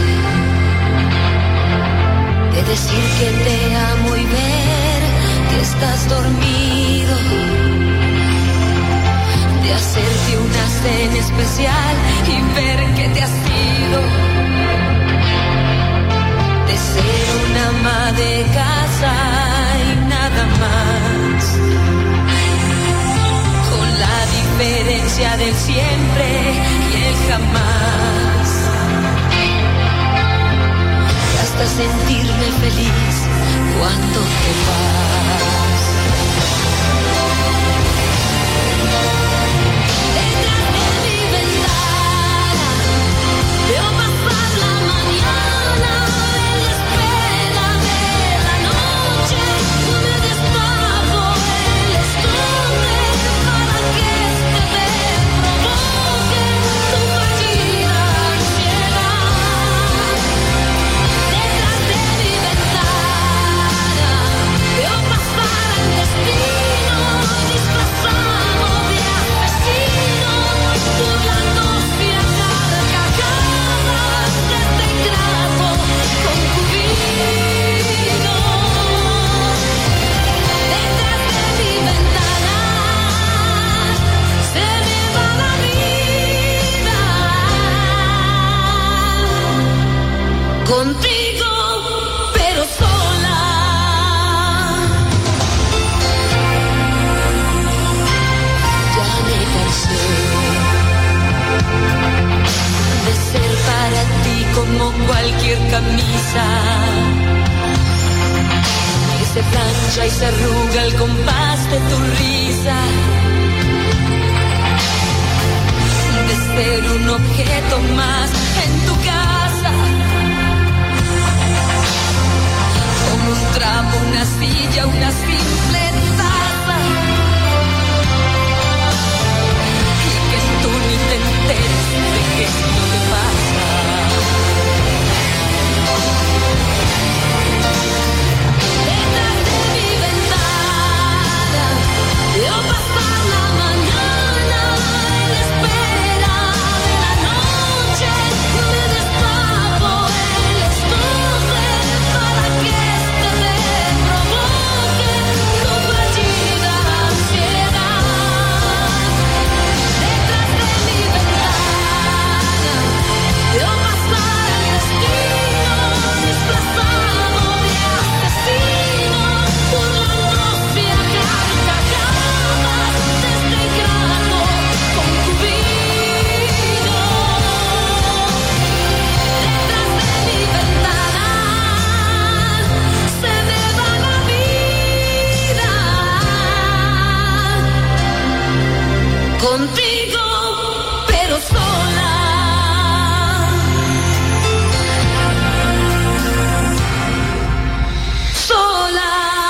de decir que te amo y ver que estás dormido, de hacerte una una cena especial y ver que te has ido. De ser una ama de casa y nada más. Con la diferencia del siempre y el jamás. Y hasta sentirme feliz cuando te vas. Detrás de mi ventana veo pasar la mañana, en la espera de la noche me destapo el esconde para que este bebé provoque tu fallida ansiedad. Detrás de mi ventana veo pasar el destino disfrazado de asesino, burlándose a carcajadas de este ingrato concubino. Detrás de mi ventana se me va la vida. Contigo, pero sola. Ya me cansé de ser para ti como cualquier camisa que se plancha y se arruga al compás de tu risa. De ser un objeto más en tu casa, como un trapo, una silla, una simple taza, y que tú ni te enteres de qué es lo que pasa. Detrás de mi ventana veo pasar la mañana, en la espera de la noche me destapo el esconde para que este me provoque tu fallida ansiedad. Detrás de mi ventana veo pasar el destino disfrazado de asesino, burlándose a carcajadas de este ingrato concubino. Detrás de mi ventana se me va la vida. Contigo, pero sola. Sola.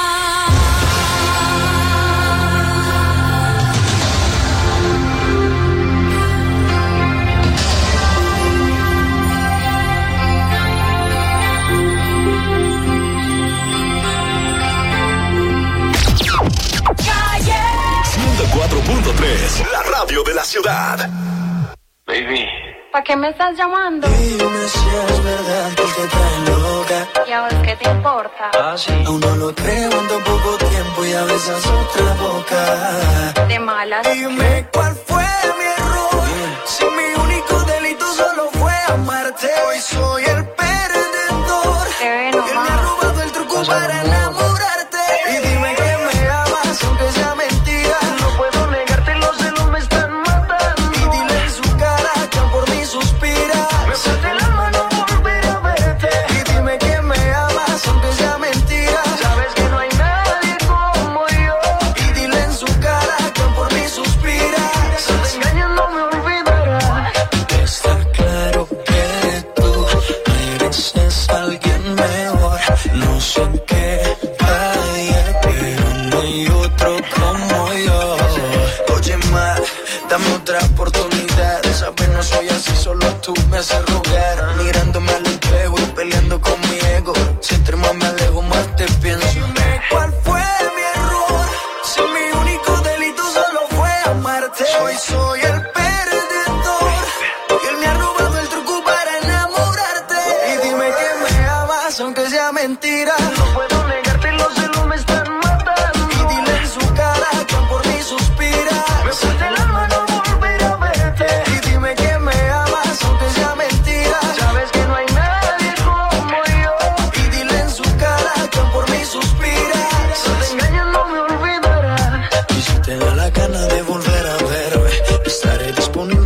Calle 104.3, la radio de la ciudad. Baby. ¿Para qué me estás llamando? Dime si es verdad que te trae loca. ¿Y a vos qué te importa? Aún no lo creo en tan poco tiempo y a veces otra boca. De malas. Dime cuál fue mi error. Si mi único delito solo fue amarte. Hoy soy el perdedor. Te ve Él me ha robado el truco para enamorarte. Y dime que me amas aunque sea mentira. No puedo negarte, los celos me están matando. Y dile en su cara que por mí suspira. Me suelta el alma no volver a verte. Y dime que me amas aunque sea mentira. Sabes que no hay nadie como yo. Y dile en su cara que por mí suspira. Si te engañas no me olvidará. Está claro que tú mereces a alguien mejor. No sé qué falla, pero no hay otro como yo. Oye, ma, dame otra oportunidad. Sabes, no soy así, solo tú me haces rogar. Mirándome al espejo y peleando con mi ego. Si entre más me alejo, más te pienso. Dime cuál fue mi error. Si mi único delito solo fue amarte. Hoy soy el perdedor. Y él me ha robado el truco para enamorarte. Y dime que me amas aunque sea mentira. No puedo negarte, los celos me están matando. Y dile en su cara que por mí suspira. Me suelta el alma no volver a verte.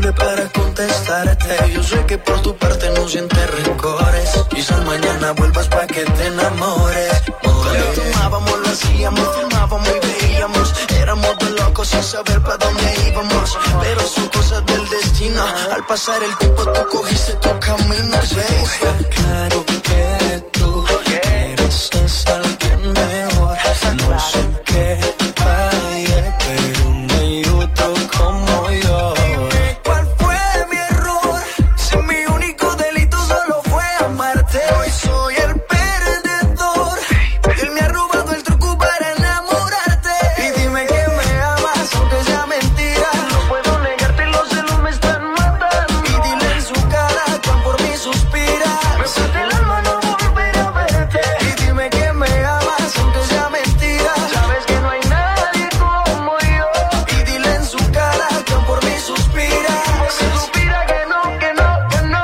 tarde para contestarte. Yo sé que por tu parte no sientes rencores. Quizás mañana vuelvas pa' que te enamores. Cuando tomábamos, lo hacíamos, fumábamos y veíamos. Éramos dos locos sin saber pa' dónde íbamos. Pero son cosas del destino. Al pasar el tiempo tú cogiste tu camino. Está claro que tú eres alguien mejor. No sé qué fallé, pero no hay otro como yo. ¿Cuál fue mi error? Si mi único delito solo fue amarte. Hoy soy el perdedor. Él me ha robado el truco para enamorarte. Y dime que me amas, aunque sea mentira. No puedo negarte, los celos me están matando. Y dile en su cara cuán por mí suspira. Me parte el alma no volver a verte. Y dime que me amas, aunque sea mentira. Sabes que no hay nadie como yo. Y dile en su cara cuán por mí suspira. Se suspira que no, que no, que no.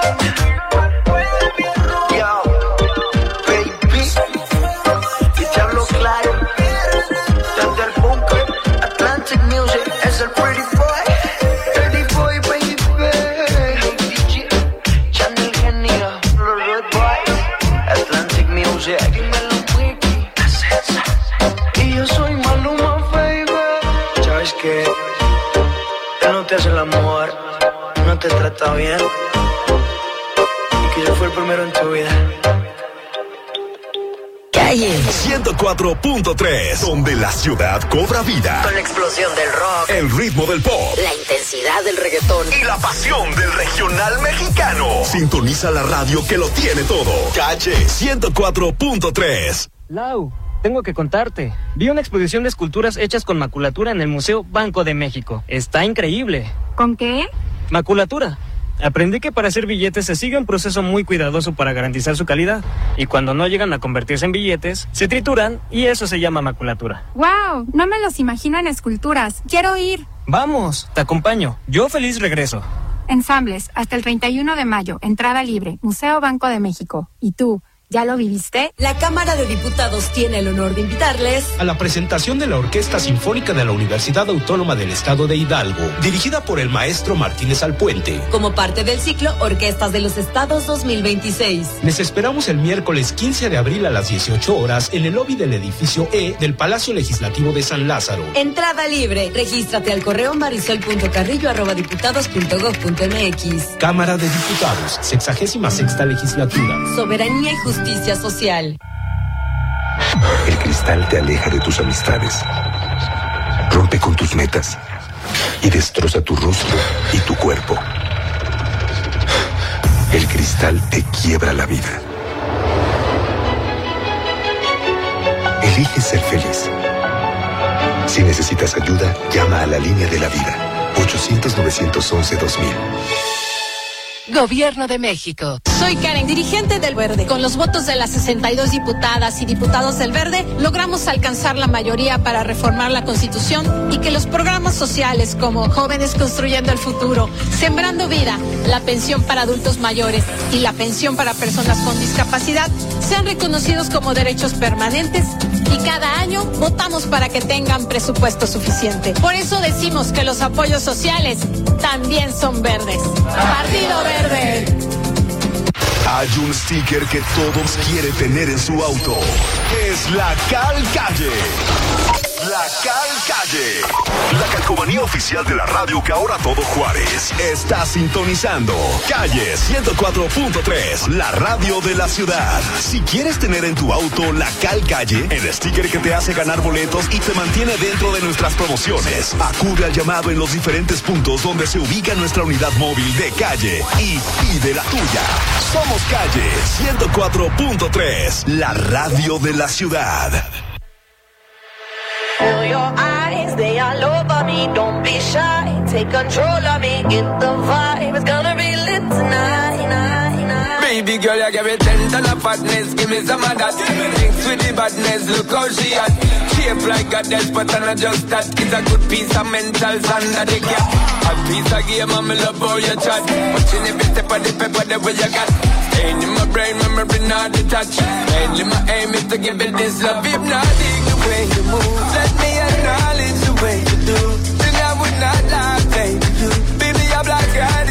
Yo, baby, si te hablo claro. Desde el bunker, Atlantic Music es el pretty boy. Pretty boy, baby. DJ, Channel Genio, los Red Boys, Atlantic Music. Dímelo, Wiki. Y yo soy Maluma, baby. ¿Sabes qué? Él no te hace el amor, no te trata bien. Y que yo fui el primero en tu vida. Calle 104.3, donde la ciudad cobra vida. Con la explosión del rock, El ritmo del pop la intensidad del reggaetón y la pasión del regional mexicano. Sintoniza la radio que lo tiene todo. Calle 104.3. Lau, tengo que contarte. Vi una exposición de esculturas hechas con maculatura en el Museo Banco de México. Está increíble. ¿Con qué? Maculatura. Aprendí que para hacer billetes se sigue un proceso muy cuidadoso para garantizar su calidad. Y cuando no llegan a convertirse en billetes, se trituran y eso se llama maculatura. ¡Wow! No me los imagino en esculturas. Quiero ir. Vamos, te acompaño. Yo feliz regreso. Ensambles, hasta el 31 de mayo. Entrada libre. Museo Banco de México. ¿Y tú? ¿Ya lo viviste? La Cámara de Diputados tiene el honor de invitarles a la presentación de la Orquesta Sinfónica de la Universidad Autónoma del Estado de Hidalgo, dirigida por el maestro Martínez Alpuente. como parte del ciclo Orquestas de los Estados 2026. Les esperamos el miércoles 15 de abril a las 18 horas en el lobby del edificio E del Palacio Legislativo de San Lázaro. Entrada libre. Regístrate al correo marisol.carrillo@diputados.gov.mx. Cámara de Diputados, 66ª Legislatura. Soberanía y justicia social. El cristal te aleja de tus amistades, rompe con tus metas y destroza tu rostro y tu cuerpo. El cristal te quiebra la vida. Elige ser feliz. Si necesitas ayuda, llama a la línea de la vida. 800-911-2000. Gobierno de México. Soy Karen, dirigente del Verde. Con los votos de las 62 diputadas y diputados del Verde, logramos alcanzar la mayoría para reformar la Constitución y que los programas sociales como Jóvenes Construyendo el Futuro, Sembrando Vida, la pensión para adultos mayores y la pensión para personas con discapacidad sean reconocidos como derechos permanentes y cada año votamos para que tengan presupuesto suficiente. Por eso decimos que los apoyos sociales también son verdes. Partido Verde. Hay un sticker que todos quieren tener en su auto. Es la Cal Calle. La Cal Calle. La calcomanía oficial de la radio que ahora todo Juárez está sintonizando. Calle 104.3, la radio de la ciudad. Si quieres tener en tu auto la Cal Calle, el sticker que te hace ganar boletos y te mantiene dentro de nuestras promociones, acude al llamado en los diferentes puntos donde se ubica nuestra unidad móvil de Calle y pide la tuya. Somos Calle 104.3, la radio de la ciudad. Feel your eyes, they all over me. Don't be shy, take control of me. Get the vibe, it's gonna be lit tonight. Baby girl, you give me 10 ton of fatness, give me some of that. Mix with the badness, look how she at. Shape like a death, but I'm not just that. It's a good piece of mental sand that they get. A piece of game, I'm in love how you chat. Watching every step of the paper, the way you got. Staying in my brain, memory not detached. Mainly my aim is to give it this love. If not, dig the way you move. Let me acknowledge the way you do. Then I would not lie, baby. Baby, I'm like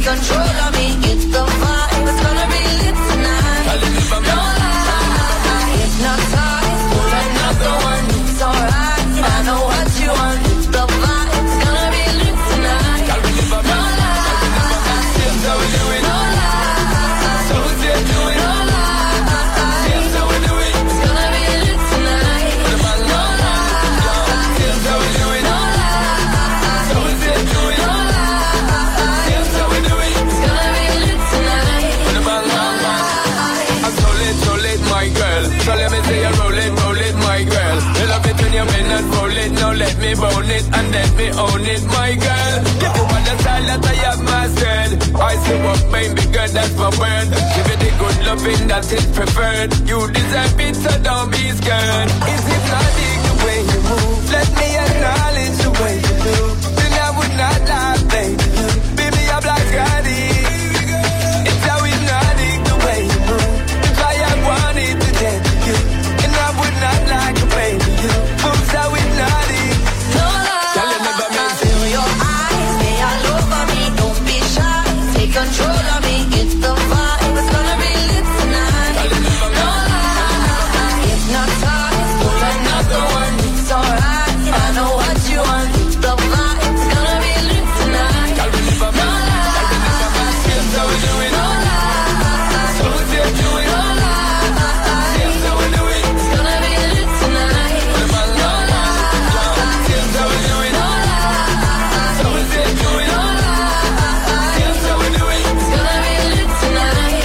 control of me. It's the vibe, it's gonna be lit tonight. No lie, hypnotized, pull another one. It's alright, I know what you want. It's the vibe, it's gonna be lit tonight. No lie, here's how we do it. No lie, so what's it doing? No lie, here's how we do it. It's gonna be lit tonight. No lie, here's how we do it. No lie, so what's it doing? No lie, here's how we do it. It's gonna be lit tonight. No lie. I'm so lit, my girl. So let me say you roll it, my girl. You love it when you bend and roll it. Now let me roll it and let me own it, my girl. If you want the style that I have mastered, I say what made me good, that's my word. Give it the good loving that is preferred. You deserve it, so don't be scared. Is it not the way you move? Let me acknowledge the way you do. Then I would not lie, baby. Baby, I'm like Scotty. It's how hypnotic the way you move. If I had wanted to get to you, and I would not like to play with you. Moves how hypnotic. No lie, feel your eyes, they all over me. Don't be shy, take control of me. It's the vibe, it's gonna be lit tonight. No lie, hypnotized, pull another one. It's alright, I know what you want. It's the vibe, it's gonna be lit tonight. No lie, here's how we do it. No lie, so what's it doing? No lie, here's how we do it. It's gonna be lit tonight. No lie, here's how we do it. No lie, so what's it doing? No lie, here's how we do it. It's gonna be lit tonight.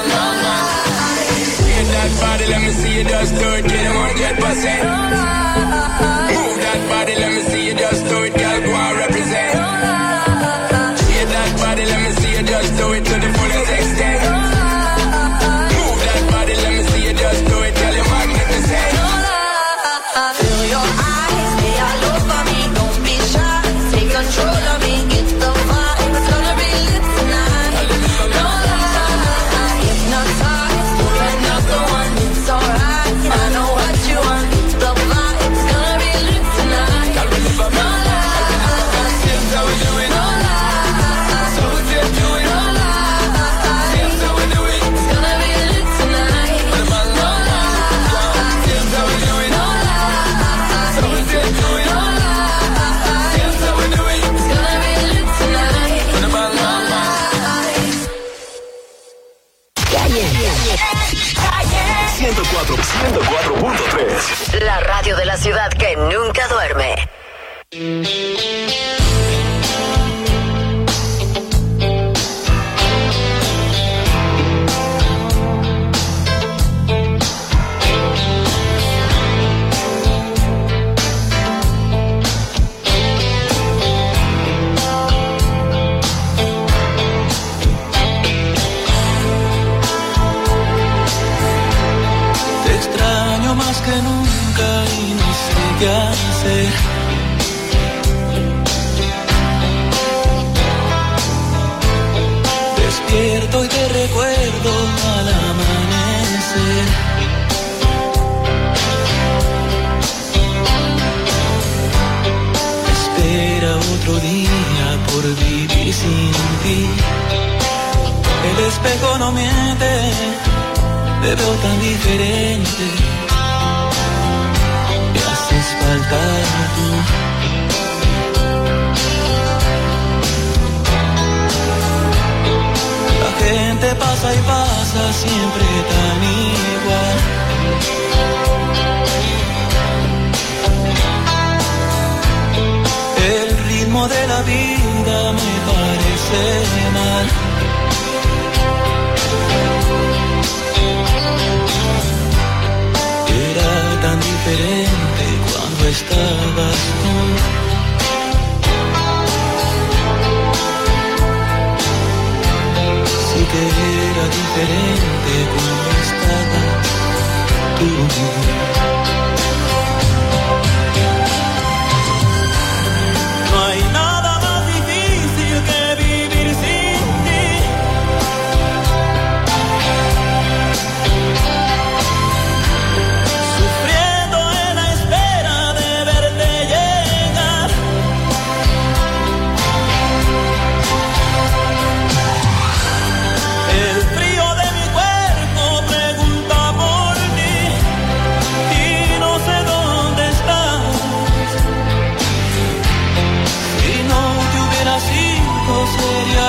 Get that body, let me see you just do it. Get 100%. Move that body, let me see you just do it. Girl, go and represent. Get that body, let me see you just do it to the fullest extent. Move that body, let me see you just do it. Girl, you're magnificent. Feel your eyes, they all over me. Don't be shy, take control of me. It's the vibe, it's gonna be lit tonight. No lie, hypnotized, pull another one. It's alright, I know what you want. It's the vibe, it's gonna be lit tonight. No lie, here's how we do it. no lie, So what's it doing? no lie, Here's how we do it. it's gonna be lit tonight. No lie, Here's how we do it. no lie, So what's it doing? no lie, Here's how we do it. it's gonna be lit tonight. No lie. 104.3. La radio de la ciudad que nunca duerme. Te extraño más que nunca y no sé qué hacer. Despierto y te recuerdo al amanecer. Espera otro día por vivir sin ti. El espejo no miente, te veo tan diferente. Me haces falta tú. La gente pasa y pasa siempre tan igual. El ritmo de la vida me parece mal. Era tan diferente cuando estabas tú. Sí que era diferente cuando estabas tú. No hay nada más difícil que vivir sin ti. Sufriendo en la espera de verte llegar.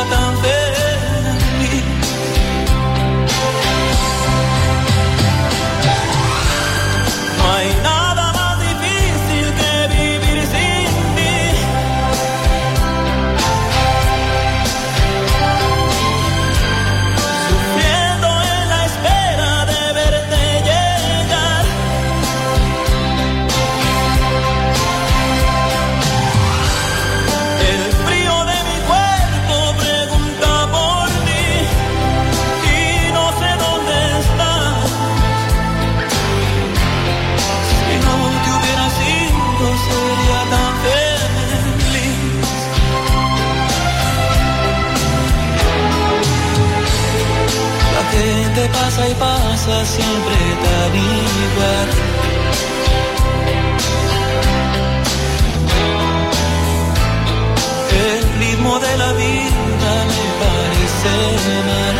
tan feliz. No hay nada más difícil que vivir sin ti. Sufriendo en la espera de verte llegar. El frío de mi cuerpo pregunta por ti y no sé dónde estás. Si no te hubieras ido sería tan feliz. La gente pasa y pasa siempre tan igual. El ritmo de la vida me parece mal.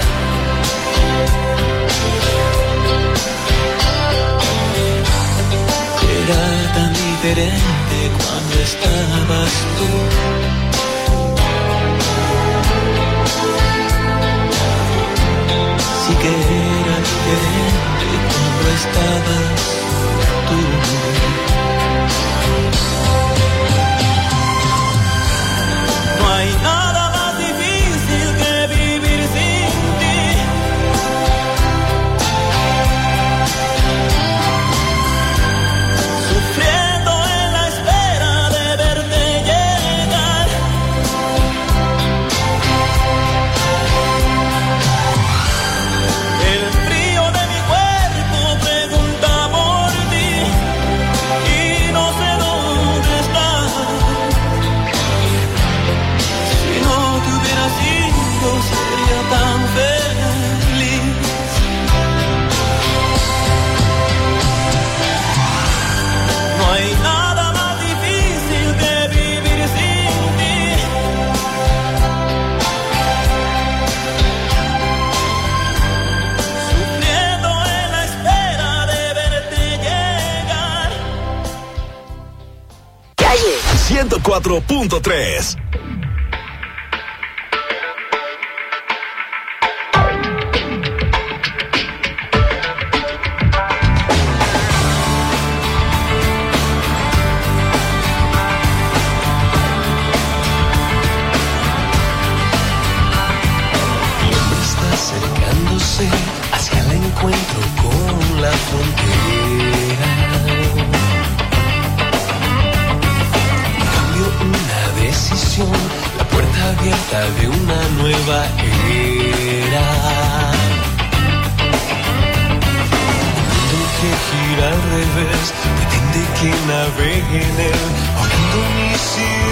Era tan diferente cuando estabas tú. Sí que era diferente cuando estabas tú. No hay nada más difícil que vivir sin ti. Sufriendo en la espera de verte llegar. El frío de mi cuerpo pregunta por ti y no sé dónde estás. Si no te hubieras ido sería tan feliz. No hay nada más difícil que vivir sin ti. Sufriendo en la espera de verte llegar. Calle 104.3. El hombre está acercándose hacia el encuentro con la frontera. Un cambio, una decisión, la puerta abierta de una nueva era. Un mundo que gira al revés, pretende que navegue en él, ahogando mis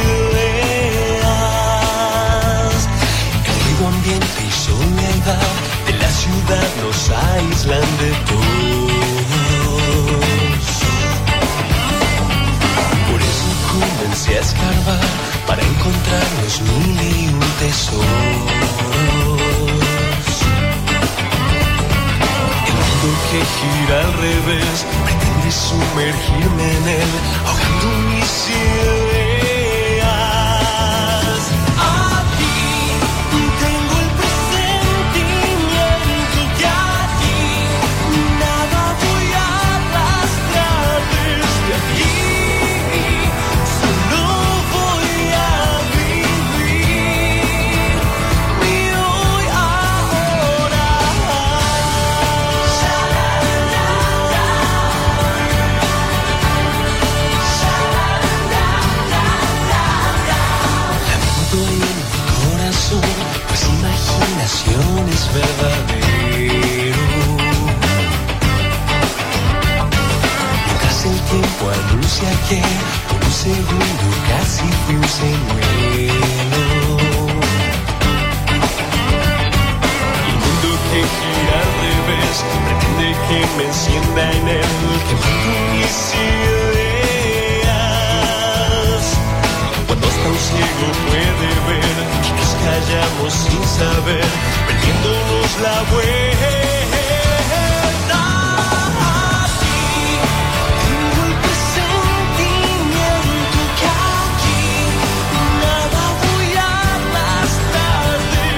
ideas. El ruido ambiente y soledad de la ciudad nos aíslan de todos. Por eso comencé a escarbar para encontrar los 1001 tesoros. El mundo que gira al revés pretende sumergirme en él, ahogando mis ideas. Aquí tengo el presentimiento que aquí nada voy a arrastrar desde aquí. Solo voy a vivir mi hoy ahora. Lamento en mi corazón, pues imaginación es verdadero. Mientras el tiempo anuncia que por un segundo casi fui un señuelo. El mundo que gira al revés pretende que me encienda en él, quemando mis ideas. Cuando hasta un ciego puede ver que nos callamos sin saber, perdiéndonos la vuelta. Aquí tengo el presentimiento que aquí nada voy a arrastrar de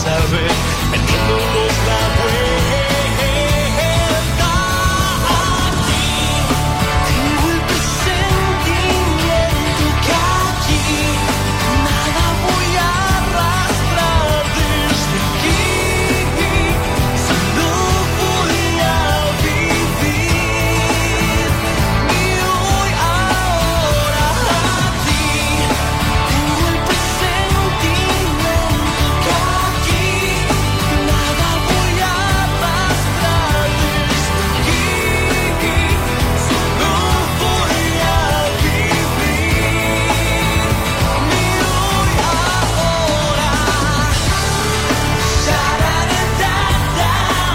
saber, metiéndonos la vuelta. Aquí tengo el presentimiento que aquí nada voy a arrastrar desde aquí. Solo voy a vivir mi hoy ahora. Aquí tengo el presentimiento que aquí nada voy a arrastrar desde aquí. Solo voy a vivir mi hoy ahora. Sha-da-da-da-da.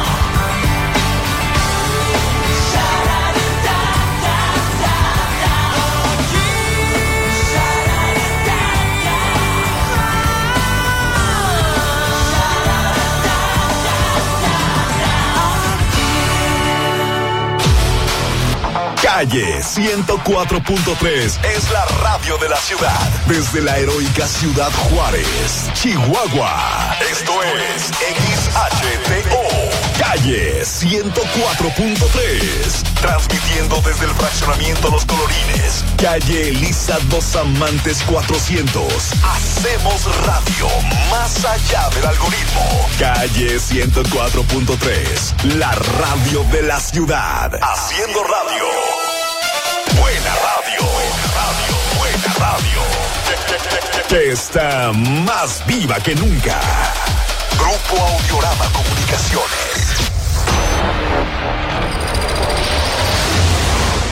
Calle 104.3 es la radio de la ciudad. Desde la heroica ciudad Juárez, Chihuahua. Esto es XHTO. Calle 104.3. Transmitiendo desde el fraccionamiento Los Colorines. Calle Elisa Dos Amantes 400. Hacemos radio más allá del algoritmo. Calle 104.3. La radio de la ciudad. Haciendo radio. Buena radio, buena radio, que está más viva que nunca. Grupo Audiorama Comunicaciones.